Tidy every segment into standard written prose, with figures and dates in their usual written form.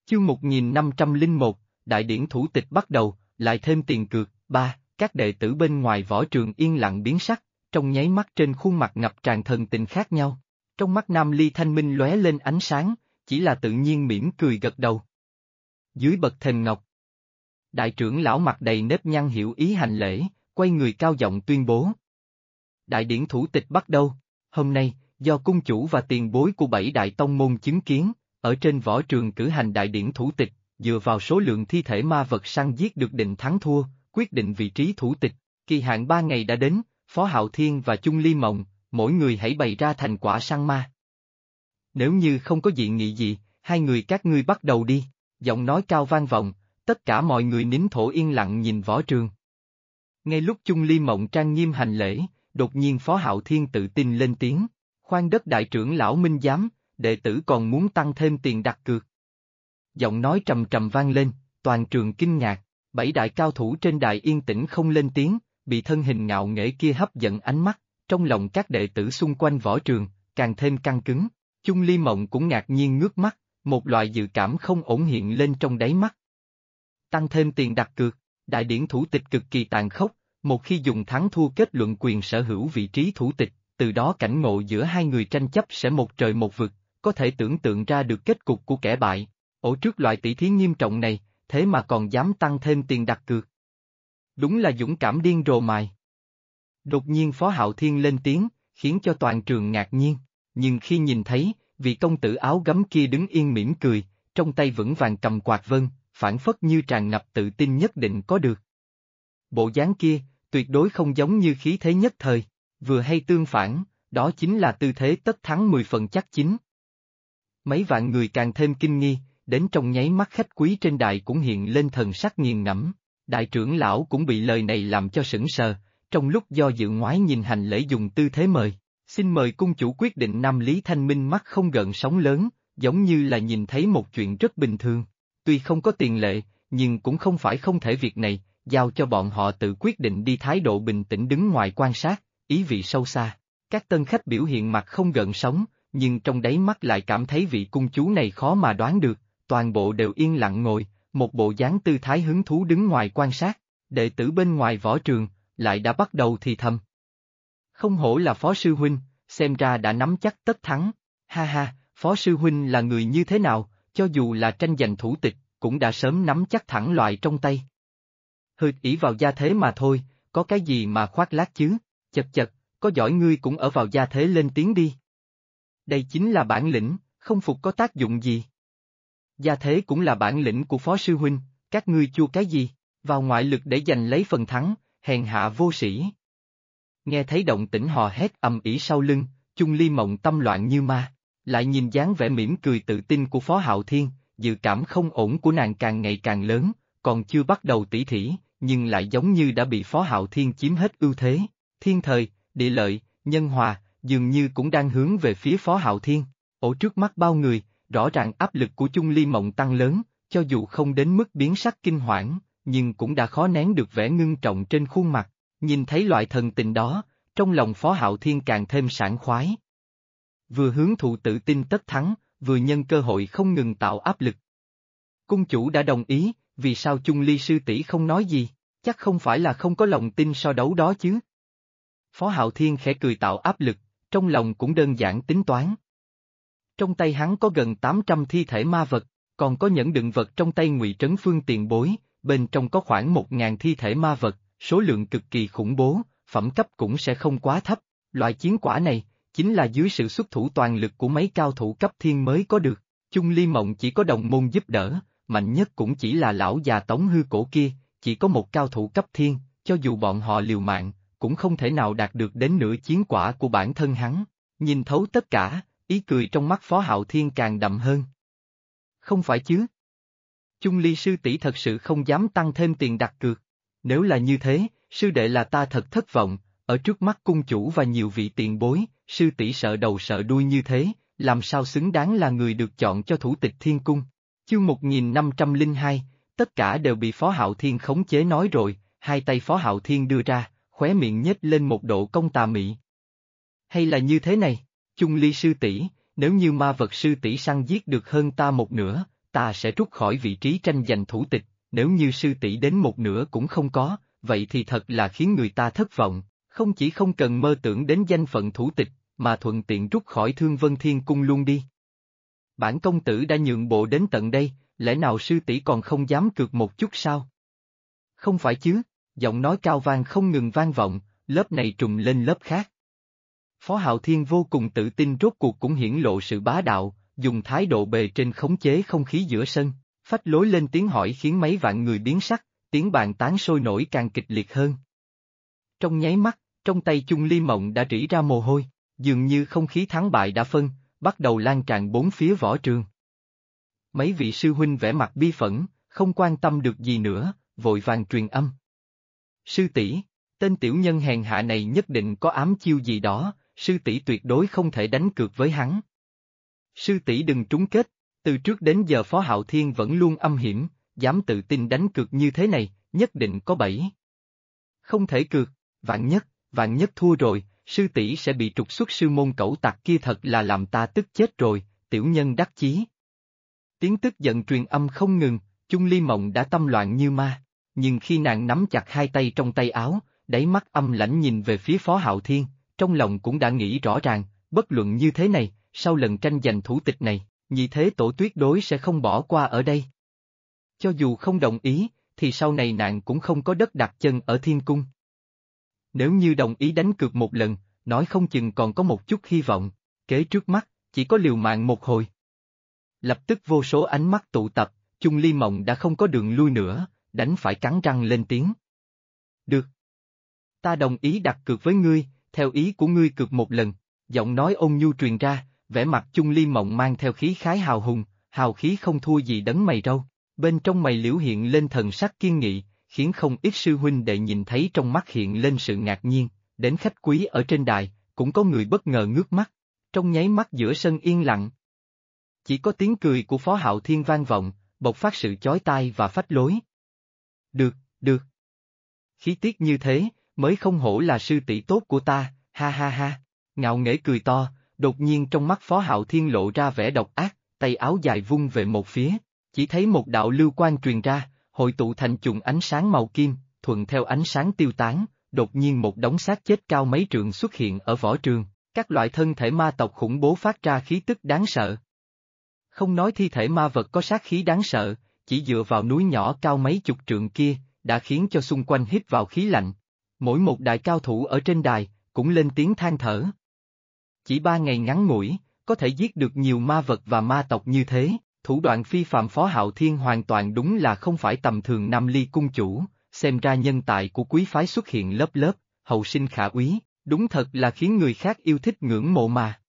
Chương 1501, đại điển thủ tịch bắt đầu, lại thêm tiền cược. 3. Các đệ tử bên ngoài võ trường yên lặng biến sắc, trong nháy mắt trên khuôn mặt ngập tràn thần tình khác nhau. Trong mắt Nam Ly Thanh Minh lóe lên ánh sáng, chỉ là tự nhiên mỉm cười gật đầu. Dưới bậc thềm ngọc, đại trưởng lão mặt đầy nếp nhăn hiểu ý hành lễ, quay người cao giọng tuyên bố. Đại điển thủ tịch bắt đầu, hôm nay, do cung chủ và tiền bối của 7 đại tông môn chứng kiến, ở trên võ trường cử hành đại điển thủ tịch, dựa vào số lượng thi thể ma vật săn giết được định thắng thua, quyết định vị trí thủ tịch. Kỳ hạn 3 ngày đã đến, Phó Hạo Thiên và Chung Ly Mộng, mỗi người hãy bày ra thành quả săn ma. Nếu như không có dị nghị gì, hai người các ngươi bắt đầu đi. Giọng nói cao vang vọng, tất cả mọi người nín thổ yên lặng nhìn võ trường. Ngay lúc Chung Ly Mộng trang nghiêm hành lễ, đột nhiên Phó Hạo Thiên tự tin lên tiếng. Khoan đất đại trưởng lão minh giám, đệ tử còn muốn tăng thêm tiền đặt cược. Giọng nói trầm trầm vang lên, toàn trường kinh ngạc, 7 đại cao thủ trên đài yên tĩnh không lên tiếng, bị thân hình ngạo nghễ kia hấp dẫn ánh mắt, trong lòng các đệ tử xung quanh võ trường, càng thêm căng cứng. Chung Ly Mộng cũng ngạc nhiên ngước mắt, một loại dự cảm không ổn hiện lên trong đáy mắt. Tăng thêm tiền đặt cược, đại điển thủ tịch cực kỳ tàn khốc, một khi dùng thắng thua kết luận quyền sở hữu vị trí thủ tịch, từ đó cảnh ngộ giữa hai người tranh chấp sẽ một trời một vực, có thể tưởng tượng ra được kết cục của kẻ bại. Ổ trước loại tỷ thí nghiêm trọng này, thế mà còn dám tăng thêm tiền đặt cược. Đúng là dũng cảm điên rồ mài. Đột nhiên Phó Hạo Thiên lên tiếng, khiến cho toàn trường ngạc nhiên, nhưng khi nhìn thấy, vị công tử áo gấm kia đứng yên mỉm cười, trong tay vững vàng cầm quạt vân, phảng phất như tràn ngập tự tin nhất định có được. Bộ dáng kia, tuyệt đối không giống như khí thế nhất thời, vừa hay tương phản, đó chính là tư thế tất thắng 10 phần chắc chín. Mấy vạn người càng thêm kinh nghi, đến trong nháy mắt khách quý trên đài cũng hiện lên thần sắc nghiền ngẫm. Đại trưởng lão cũng bị lời này làm cho sững sờ, trong lúc do dự ngoái nhìn hành lễ dùng tư thế mời. Xin mời cung chủ quyết định. Nam Lý Thanh Minh mắt không gợn sóng lớn, giống như là nhìn thấy một chuyện rất bình thường. Tuy không có tiền lệ, nhưng cũng không phải không thể việc này, giao cho bọn họ tự quyết định đi. Thái độ bình tĩnh đứng ngoài quan sát, ý vị sâu xa. Các tân khách biểu hiện mặt không gợn sóng, nhưng trong đáy mắt lại cảm thấy vị cung chú này khó mà đoán được, toàn bộ đều yên lặng ngồi, một bộ dáng tư thái hứng thú đứng ngoài quan sát. Đệ tử bên ngoài võ trường, lại đã bắt đầu thì thầm. Không hổ là Phó Sư Huynh, xem ra đã nắm chắc tất thắng. Ha ha, Phó Sư Huynh là người như thế nào, cho dù là tranh giành thủ tịch, cũng đã sớm nắm chắc thẳng loại trong tay. Hừ, ỷ vào gia thế mà thôi, có cái gì mà khoác lác chứ, chật chật, có giỏi ngươi cũng ở vào gia thế lên tiếng đi. Đây chính là bản lĩnh, không phục có tác dụng gì. Gia thế cũng là bản lĩnh của Phó Sư Huynh, các ngươi chua cái gì, vào ngoại lực để giành lấy phần thắng, hèn hạ vô sĩ. Nghe thấy động tĩnh hò hét ầm ĩ sau lưng, Chung Ly Mộng tâm loạn như ma, lại nhìn dáng vẻ mỉm cười tự tin của Phó Hạo Thiên, dự cảm không ổn của nàng càng ngày càng lớn, còn chưa bắt đầu tỷ thí, nhưng lại giống như đã bị Phó Hạo Thiên chiếm hết ưu thế. Thiên thời, địa lợi, nhân hòa, dường như cũng đang hướng về phía Phó Hạo Thiên. Ở trước mắt bao người, rõ ràng áp lực của Chung Ly Mộng tăng lớn, cho dù không đến mức biến sắc kinh hoảng, nhưng cũng đã khó nén được vẻ ngưng trọng trên khuôn mặt. Nhìn thấy loại thần tình đó, trong lòng Phó Hạo Thiên càng thêm sảng khoái. Vừa hướng thụ tự tin tất thắng, vừa nhân cơ hội không ngừng tạo áp lực. Cung chủ đã đồng ý, vì sao Chung Ly sư tỷ không nói gì, chắc không phải là không có lòng tin so đấu đó chứ. Phó Hạo Thiên khẽ cười tạo áp lực, trong lòng cũng đơn giản tính toán. Trong tay hắn có gần 800 thi thể ma vật, còn có nhẫn đựng vật trong tay Ngụy Trấn Phương tiền bối, bên trong có khoảng 1000 thi thể ma vật, số lượng cực kỳ khủng bố, phẩm cấp cũng sẽ không quá thấp. Loại chiến quả này, chính là dưới sự xuất thủ toàn lực của mấy cao thủ cấp thiên mới có được. Chung Ly Mộng chỉ có đồng môn giúp đỡ, mạnh nhất cũng chỉ là lão già Tống Hư Cổ kia, chỉ có một cao thủ cấp thiên, cho dù bọn họ liều mạng, cũng không thể nào đạt được đến nửa chiến quả của bản thân hắn. Nhìn thấu tất cả, ý cười trong mắt Phó Hạo Thiên càng đậm hơn. Không phải chứ? Chung Ly sư tỷ thật sự không dám tăng thêm tiền đặt cược. Nếu là như thế, sư đệ là ta thật thất vọng, ở trước mắt cung chủ và nhiều vị tiền bối, sư tỷ sợ đầu sợ đuôi như thế, làm sao xứng đáng là người được chọn cho thủ tịch thiên cung. Chương 1502, tất cả đều bị Phó Hạo Thiên khống chế nói rồi, hai tay Phó Hạo Thiên đưa ra, khóe miệng nhếch lên một độ cong tà mị. Hay là như thế này, Chung Ly sư tỷ, nếu như ma vật sư tỷ săn giết được hơn ta một nửa, ta sẽ rút khỏi vị trí tranh giành thủ tịch, nếu như sư tỷ đến một nửa cũng không có, vậy thì thật là khiến người ta thất vọng, không chỉ không cần mơ tưởng đến danh phận thủ tịch, mà thuận tiện rút khỏi Thương Vân Thiên Cung luôn đi. Bản công tử đã nhượng bộ đến tận đây, lẽ nào sư tỷ còn không dám cược một chút sao? Không phải chứ, giọng nói cao vang không ngừng vang vọng, lớp này trùng lên lớp khác. Phó Hạo Thiên vô cùng tự tin rốt cuộc cũng hiển lộ sự bá đạo, dùng thái độ bề trên khống chế không khí giữa sân, phách lối lên tiếng hỏi khiến mấy vạn người biến sắc, tiếng bàn tán sôi nổi càng kịch liệt hơn. Trong nháy mắt, trong tay Chung Ly Mộng đã rỉ ra mồ hôi, dường như không khí thắng bại đã phân, bắt đầu lan tràn bốn phía võ trường. Mấy vị sư huynh vẻ mặt bi phẫn, không quan tâm được gì nữa, vội vàng truyền âm. Sư tỷ, tên tiểu nhân hèn hạ này nhất định có ám chiêu gì đó, sư tỷ tuyệt đối không thể đánh cược với hắn. Sư tỷ đừng trúng kết, từ trước đến giờ Phó Hạo Thiên vẫn luôn âm hiểm, dám tự tin đánh cược như thế này, nhất định có bẫy. Không thể cược, vạn nhất thua rồi, sư tỷ sẽ bị trục xuất sư môn cẩu tặc kia, thật là làm ta tức chết rồi, tiểu nhân đắc chí. Tiếng tức giận truyền âm không ngừng, Chung Ly Mộng đã tâm loạn như ma, nhưng khi nàng nắm chặt hai tay trong tay áo, đáy mắt âm lãnh nhìn về phía Phó Hạo Thiên, trong lòng cũng đã nghĩ rõ ràng, bất luận như thế này, sau lần tranh giành thủ tịch này, Nhị Thế Tổ tuyệt đối sẽ không bỏ qua ở đây. Cho dù không đồng ý, thì sau này nàng cũng không có đất đặt chân ở Thiên Cung. Nếu như đồng ý đánh cược một lần, nói không chừng còn có một chút hy vọng, kế trước mắt, chỉ có liều mạng một hồi. Lập tức vô số ánh mắt tụ tập, Chung Ly Mộng đã không có đường lui nữa, đánh phải cắn răng lên tiếng. Được. Ta đồng ý đặt cược với ngươi, theo ý của ngươi cược một lần, giọng nói ôn nhu truyền ra, vẻ mặt Chung Ly Mộng mang theo khí khái hào hùng, hào khí không thua gì đấng mày râu, bên trong mày liễu hiện lên thần sắc kiên nghị, khiến không ít sư huynh đệ nhìn thấy trong mắt hiện lên sự ngạc nhiên, đến khách quý ở trên đài, cũng có người bất ngờ ngước mắt, trong nháy mắt giữa sân yên lặng. Chỉ có tiếng cười của Phó Hạo Thiên vang vọng, bộc phát sự chói tai và phách lối. Được, được. Khí tiết như thế, mới không hổ là sư tỷ tốt của ta, ha ha ha, ngạo nghễ cười to, đột nhiên trong mắt Phó Hạo Thiên lộ ra vẻ độc ác, tay áo dài vung về một phía, chỉ thấy một đạo lưu quang truyền ra, hội tụ thành chùm ánh sáng màu kim, thuận theo ánh sáng tiêu tán, đột nhiên một đống xác chết cao mấy trượng xuất hiện ở võ trường, các loại thân thể ma tộc khủng bố phát ra khí tức đáng sợ. Không nói thi thể ma vật có sát khí đáng sợ, chỉ dựa vào núi nhỏ cao mấy chục trượng kia, đã khiến cho xung quanh hít vào khí lạnh. Mỗi một đại cao thủ ở trên đài, cũng lên tiếng than thở. Chỉ 3 ngày ngắn ngủi, có thể giết được nhiều ma vật và ma tộc như thế, thủ đoạn phi phàm Phó Hạo Thiên hoàn toàn đúng là không phải tầm thường Nam Ly cung chủ, xem ra nhân tài của quý phái xuất hiện lớp lớp, hậu sinh khả úy, đúng thật là khiến người khác yêu thích ngưỡng mộ mà.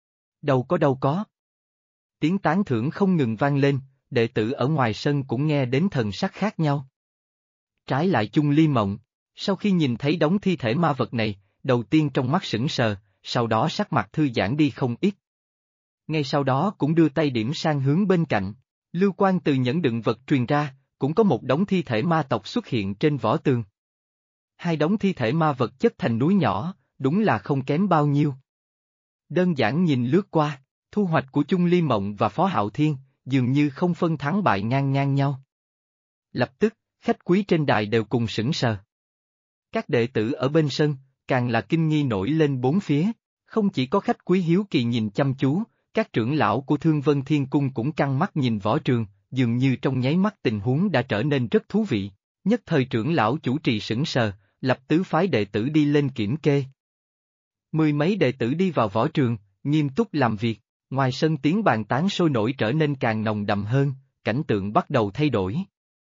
Đâu có. Tiếng tán thưởng không ngừng vang lên, đệ tử ở ngoài sân cũng nghe đến thần sắc khác nhau. Trái lại Chung Ly Mộng, sau khi nhìn thấy đống thi thể ma vật này, đầu tiên trong mắt sững sờ, sau đó sắc mặt thư giãn đi không ít. Ngay sau đó cũng đưa tay điểm sang hướng bên cạnh, lưu quang từ nhẫn đựng vật truyền ra, cũng có một đống thi thể ma tộc xuất hiện trên võ tường. Hai đống thi thể ma vật chất thành núi nhỏ, đúng là không kém bao nhiêu. Đơn giản nhìn lướt qua, thu hoạch của Chung Ly Mộng và Phó Hạo Thiên, dường như không phân thắng bại ngang ngang nhau. Lập tức, khách quý trên đài đều cùng sững sờ. Các đệ tử ở bên sân, càng là kinh nghi nổi lên bốn phía, không chỉ có khách quý hiếu kỳ nhìn chăm chú, các trưởng lão của Thương Vân Thiên Cung cũng căng mắt nhìn võ trường, dường như trong nháy mắt tình huống đã trở nên rất thú vị, nhất thời trưởng lão chủ trì sững sờ, lập tứ phái đệ tử đi lên kiểm kê. 10 mấy đệ tử đi vào võ trường, nghiêm túc làm việc, ngoài sân tiếng bàn tán sôi nổi trở nên càng nồng đậm hơn, cảnh tượng bắt đầu thay đổi.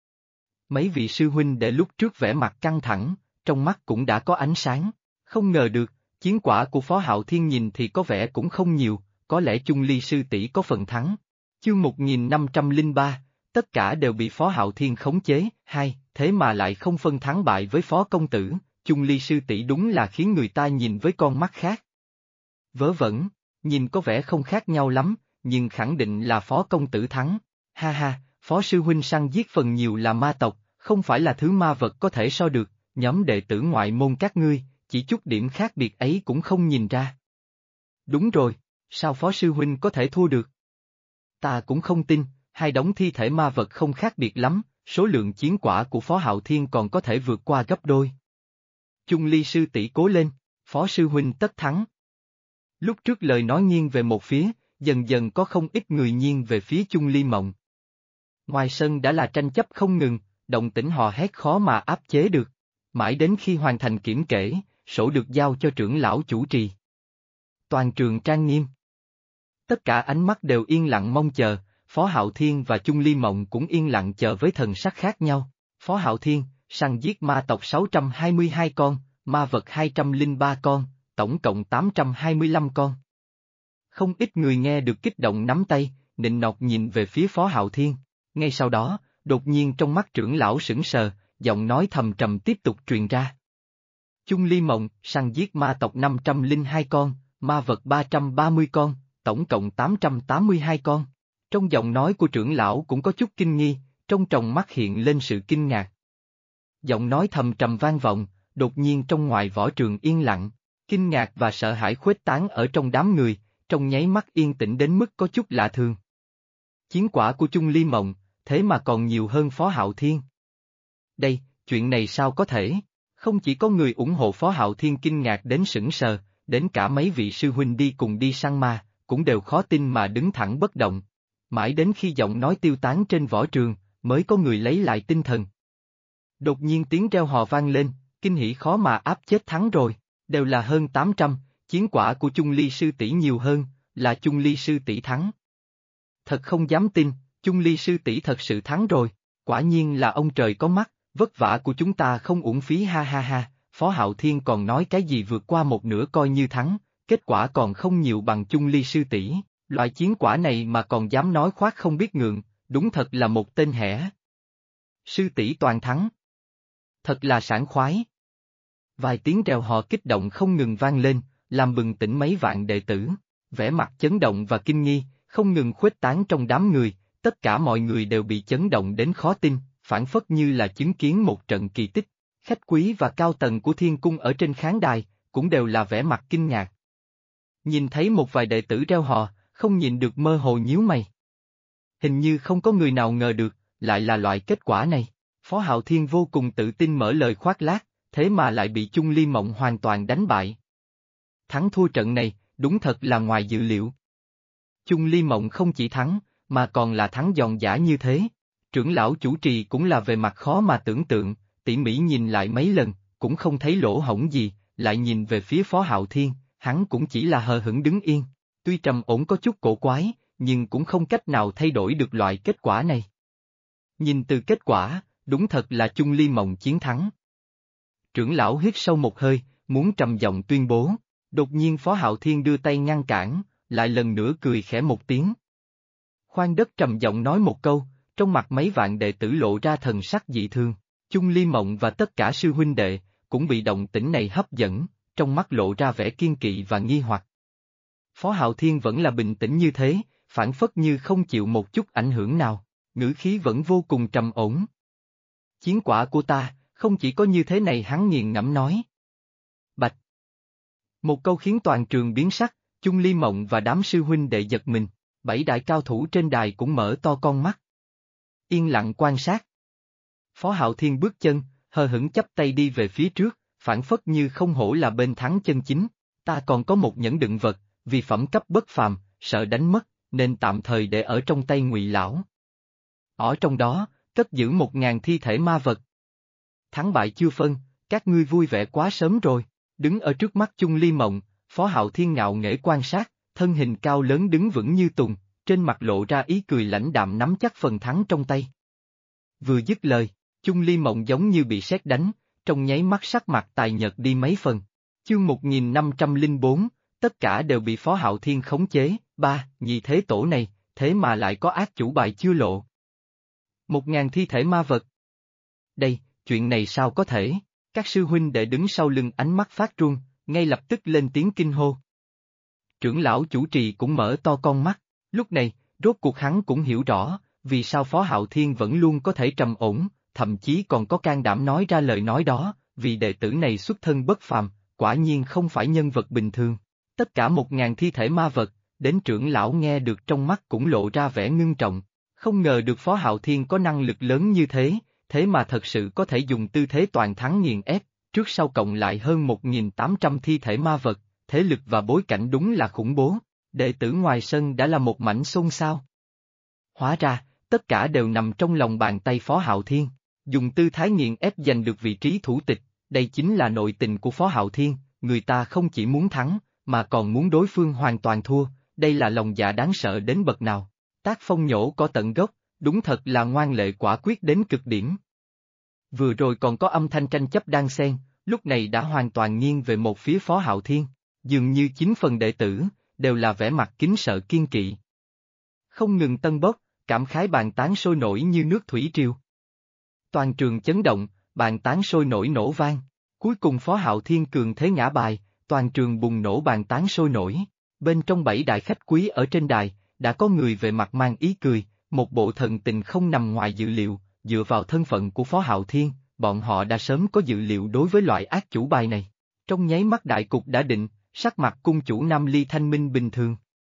Mấy vị sư huynh đệ lúc trước vẻ mặt căng thẳng, trong mắt cũng đã có ánh sáng, không ngờ được, chiến quả của Phó Hạo Thiên nhìn thì có vẻ cũng không nhiều, có lẽ Chung Ly sư tỷ có phần thắng. Chương 1503, tất cả đều bị Phó Hạo Thiên khống chế, thế mà lại không phân thắng bại với Phó công tử, Chung Ly sư tỷ đúng là khiến người ta nhìn với con mắt khác. Vớ vẩn, nhìn có vẻ không khác nhau lắm, nhưng khẳng định là Phó công tử thắng, ha ha, Phó sư huynh săn giết phần nhiều là ma tộc, không phải là thứ ma vật có thể so được, nhóm đệ tử ngoại môn các ngươi, chỉ chút điểm khác biệt ấy cũng không nhìn ra. Đúng rồi, sao Phó sư huynh có thể thua được? Ta cũng không tin, Hai đống thi thể ma vật không khác biệt lắm, số lượng chiến quả của Phó Hạo Thiên còn có thể vượt qua gấp đôi. Chung Ly sư tỷ cố lên, Phó sư huynh tất thắng. Lúc trước lời nói nghiêng về một phía, dần dần có không ít người nghiêng về phía Chung Ly Mộng. Ngoài sân đã là tranh chấp không ngừng, động tĩnh hò hét khó mà áp chế được. Mãi đến khi hoàn thành kiểm kể, sổ được giao cho trưởng lão chủ trì. Toàn trường trang nghiêm. Tất cả ánh mắt đều yên lặng mong chờ, Phó Hạo Thiên và Chung Ly Mộng cũng yên lặng chờ với thần sắc khác nhau. Phó Hạo Thiên, săn giết ma tộc 622 con, ma vật 203 con, tổng cộng 825 con. Không ít người nghe được kích động nắm tay, nịnh nọt nhìn về phía Phó Hạo Thiên. Ngay sau đó, đột nhiên trong mắt trưởng lão sững sờ, giọng nói thầm trầm tiếp tục truyền ra. Chung Ly Mộng, săn giết ma tộc 502 con, ma vật 330 con, tổng cộng 882 con. Trong giọng nói của trưởng lão cũng có chút kinh nghi, trong tròng mắt hiện lên sự kinh ngạc. Giọng nói thầm trầm vang vọng, đột nhiên trong ngoài võ trường yên lặng, kinh ngạc và sợ hãi khuếch tán ở trong đám người, trong nháy mắt yên tĩnh đến mức có chút lạ thường. Chiến quả của Chung Ly Mộng, thế mà còn nhiều hơn Phó Hạo Thiên. Đây, chuyện này sao có thể? Không chỉ có người ủng hộ Phó Hạo Thiên kinh ngạc đến sững sờ, đến cả mấy vị sư huynh đi cùng đi săn ma, cũng đều khó tin mà đứng thẳng bất động. Mãi đến khi giọng nói tiêu tán trên võ trường, mới có người lấy lại tinh thần. Đột nhiên tiếng reo hò vang lên, kinh hỉ khó mà áp chết thắng rồi, đều là hơn 800, chiến quả của Chung Ly sư tỷ nhiều hơn, là Chung Ly sư tỷ thắng. Thật không dám tin, Chung Ly sư tỷ thật sự thắng rồi, quả nhiên là ông trời có mắt, vất vả của chúng ta không uổng phí ha ha ha. Phó Hạo Thiên còn nói cái gì vượt qua một nửa coi như thắng, kết quả còn không nhiều bằng Chung Ly sư tỷ, loại chiến quả này mà còn dám nói khoác không biết ngượng, đúng thật là một tên hẻ. Sư tỷ toàn thắng. Thật là sảng khoái. Vài tiếng reo hò kích động không ngừng vang lên, làm bừng tỉnh mấy vạn đệ tử, vẻ mặt chấn động và kinh nghi, không ngừng khuếch tán trong đám người, tất cả mọi người đều bị chấn động đến khó tin, phản phất như là chứng kiến một trận kỳ tích. Khách quý và cao tầng của thiên cung ở trên khán đài, cũng đều là vẻ mặt kinh ngạc. Nhìn thấy một vài đệ tử reo hò, không nhìn được mơ hồ nhíu mày. Hình như không có người nào ngờ được, lại là loại kết quả này. Phó Hạo Thiên vô cùng tự tin mở lời khoác lác, thế mà lại bị Chung Ly Mộng hoàn toàn đánh bại. Thắng thua trận này, đúng thật là ngoài dự liệu. Chung Ly Mộng không chỉ thắng, mà còn là thắng giòn giã như thế. Trưởng lão chủ trì cũng là về mặt khó mà tưởng tượng, tỉ mỉ nhìn lại mấy lần, cũng không thấy lỗ hổng gì, lại nhìn về phía Phó Hạo Thiên, hắn cũng chỉ là hờ hững đứng yên. Tuy trầm ổn có chút cổ quái, nhưng cũng không cách nào thay đổi được loại kết quả này. Nhìn từ kết quả, đúng thật là Chung Ly Mộng chiến thắng. Trưởng lão hít sâu một hơi, muốn trầm giọng tuyên bố, đột nhiên Phó Hạo Thiên đưa tay ngăn cản, lại lần nữa cười khẽ một tiếng. Khoan đất trầm giọng nói một câu, trong mặt mấy vạn đệ tử lộ ra thần sắc dị thường, Chung Ly Mộng và tất cả sư huynh đệ, cũng bị động tĩnh này hấp dẫn, trong mắt lộ ra vẻ kiên kỵ và nghi hoặc. Phó Hạo Thiên vẫn là bình tĩnh như thế, phản phất như không chịu một chút ảnh hưởng nào, ngữ khí vẫn vô cùng trầm ổn. Chiến quả của ta, không chỉ có như thế này hắn nghiền ngẫm nói. Bạch! Một câu khiến toàn trường biến sắc, Chung Ly Mộng và đám sư huynh đệ giật mình, 7 đại cao thủ trên đài cũng mở to con mắt. Yên lặng quan sát. Phó Hạo Thiên bước chân, hờ hững chắp tay đi về phía trước, phản phất như không hổ là bên thắng chân chính, ta còn có một nhẫn đựng vật, vì phẩm cấp bất phàm, sợ đánh mất, nên tạm thời để ở trong tay Ngụy lão. Ở trong đó, cất giữ 1000 thi thể ma vật. Thắng bại chưa phân, các ngươi vui vẻ quá sớm rồi, đứng ở trước mắt Chung Ly Mộng, Phó Hạo Thiên ngạo nghễ quan sát, thân hình cao lớn đứng vững như tùng, trên mặt lộ ra ý cười lãnh đạm nắm chắc phần thắng trong tay. Vừa dứt lời, Chung Ly Mộng giống như bị sét đánh, trong nháy mắt sắc mặt tài nhợt đi mấy phần. Chương 1504, tất cả đều bị Phó Hạo Thiên khống chế, nhị thế tổ này, thế mà lại có ác chủ bài chưa lộ. 1000 thi thể ma vật. Đây, chuyện này sao có thể? Các sư huynh đệ đứng sau lưng ánh mắt phát run, ngay lập tức lên tiếng kinh hô. Trưởng lão chủ trì cũng mở to con mắt, lúc này, rốt cuộc hắn cũng hiểu rõ, vì sao Phó Hạo Thiên vẫn luôn có thể trầm ổn, thậm chí còn có can đảm nói ra lời nói đó, vì đệ tử này xuất thân bất phàm, quả nhiên không phải nhân vật bình thường. Tất cả 1000 thi thể ma vật, đến trưởng lão nghe được trong mắt cũng lộ ra vẻ ngưng trọng. Không ngờ được Phó Hạo Thiên có năng lực lớn như thế, thế mà thật sự có thể dùng tư thế toàn thắng nghiền ép, trước sau cộng lại hơn 1.800 thi thể ma vật, thế lực và bối cảnh đúng là khủng bố, đệ tử ngoài sân đã là một mảnh xôn xao. Hóa ra, tất cả đều nằm trong lòng bàn tay Phó Hạo Thiên, dùng tư thái nghiền ép giành được vị trí thủ tịch, đây chính là nội tình của Phó Hạo Thiên, người ta không chỉ muốn thắng, mà còn muốn đối phương hoàn toàn thua, đây là lòng dạ đáng sợ đến bậc nào. Tác phong nhổ có tận gốc, đúng thật là ngoan lệ quả quyết đến cực điểm. Vừa rồi còn có âm thanh tranh chấp đang xen, lúc này đã hoàn toàn nghiêng về một phía Phó Hạo Thiên, dường như 9 phần đệ tử, đều là vẻ mặt kính sợ kiên kỵ. Không ngừng tân bốc, cảm khái bàn tán sôi nổi như nước thủy triều. Toàn trường chấn động, bàn tán sôi nổi nổ vang, cuối cùng Phó Hạo Thiên cường thế ngã bài, toàn trường bùng nổ bàn tán sôi nổi, bên trong 7 đại khách quý ở trên đài, đã có người về mặt mang ý cười, một bộ thần tình không nằm ngoài dự liệu, dựa vào thân phận của Phó Hạo Thiên, bọn họ đã sớm có dự liệu đối với loại ác chủ bài này. Trong nháy mắt đại cục đã định, sắc mặt cung chủ Nam Ly thanh minh bình thường.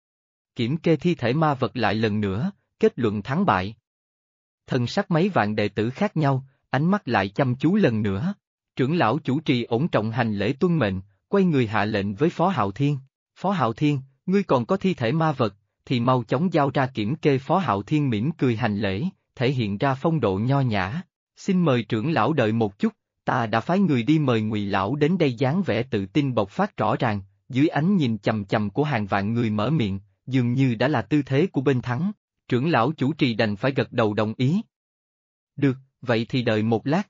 Kiểm kê thi thể ma vật lại lần nữa, kết luận thắng bại. Thần sắc mấy vạn đệ tử khác nhau, ánh mắt lại chăm chú lần nữa. Trưởng lão chủ trì ổn trọng hành lễ tuân mệnh, quay người hạ lệnh với Phó Hạo Thiên. Phó Hạo Thiên, ngươi còn có thi thể ma vật, thì mau chóng giao ra kiểm kê. Phó Hạo Thiên mỉm cười hành lễ, thể hiện ra phong độ nho nhã. Xin mời trưởng lão đợi một chút, ta đã phái người đi mời Ngụy lão đến đây. Dáng vẻ tự tin bộc phát rõ ràng, dưới ánh nhìn chằm chằm của hàng vạn người mở miệng, dường như đã là tư thế của bên thắng. Trưởng lão chủ trì đành phải gật đầu đồng ý. Được, vậy thì đợi một lát.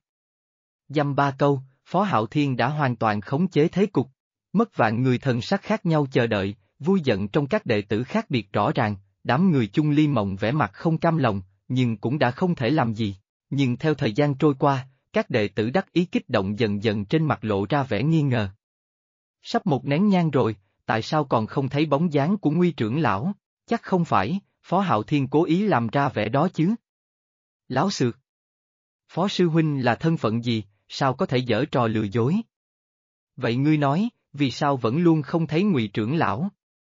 Dăm ba câu, Phó Hạo Thiên đã hoàn toàn khống chế thế cục. Mất vạn người thần sắc khác nhau chờ đợi, vui giận trong các đệ tử khác biệt rõ ràng, đám người chung ly mộng vẻ mặt không cam lòng, nhưng cũng đã không thể làm gì. Nhưng theo thời gian trôi qua, các đệ tử đắc ý kích động dần dần trên mặt lộ ra vẻ nghi ngờ. Sắp một nén nhang rồi, tại sao còn không thấy bóng dáng của Nguy trưởng lão? Chắc không phải, Phó Hạo Thiên cố ý làm ra vẻ đó chứ. Láo xược. Phó sư huynh là thân phận gì, sao có thể giở trò lừa dối? Vậy ngươi nói, vì sao vẫn luôn không thấy Ngụy trưởng lão?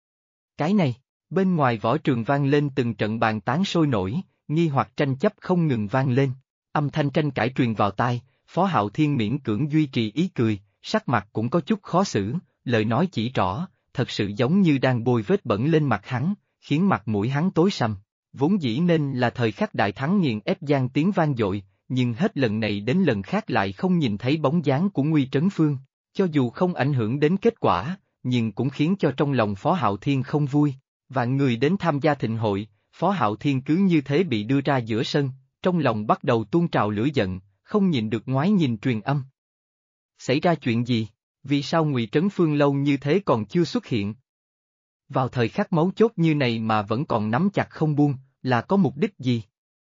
Cái này, bên ngoài võ trường vang lên từng trận bàn tán sôi nổi, nghi hoặc tranh chấp không ngừng vang lên. Âm thanh tranh cãi truyền vào tai, Phó Hạo Thiên miễn cưỡng duy trì ý cười, sắc mặt cũng có chút khó xử, lời nói chỉ rõ, thật sự giống như đang bôi vết bẩn lên mặt hắn, khiến mặt mũi hắn tối sầm. Vốn dĩ nên là thời khắc đại thắng nghiền ép gian tiếng vang dội, nhưng hết lần này đến lần khác lại không nhìn thấy bóng dáng của Nguy Trấn Phương, cho dù không ảnh hưởng đến kết quả, nhưng cũng khiến cho trong lòng Phó Hạo Thiên không vui. Vạn người đến tham gia thịnh hội, Phó Hạo Thiên cứ như thế bị đưa ra giữa sân, trong lòng bắt đầu tuôn trào lửa giận, không nhìn được ngoái nhìn truyền âm. Xảy ra chuyện gì? Vì sao Ngụy Trấn Phương lâu như thế còn chưa xuất hiện? Vào thời khắc mấu chốt như này mà vẫn còn nắm chặt không buông, là có mục đích gì?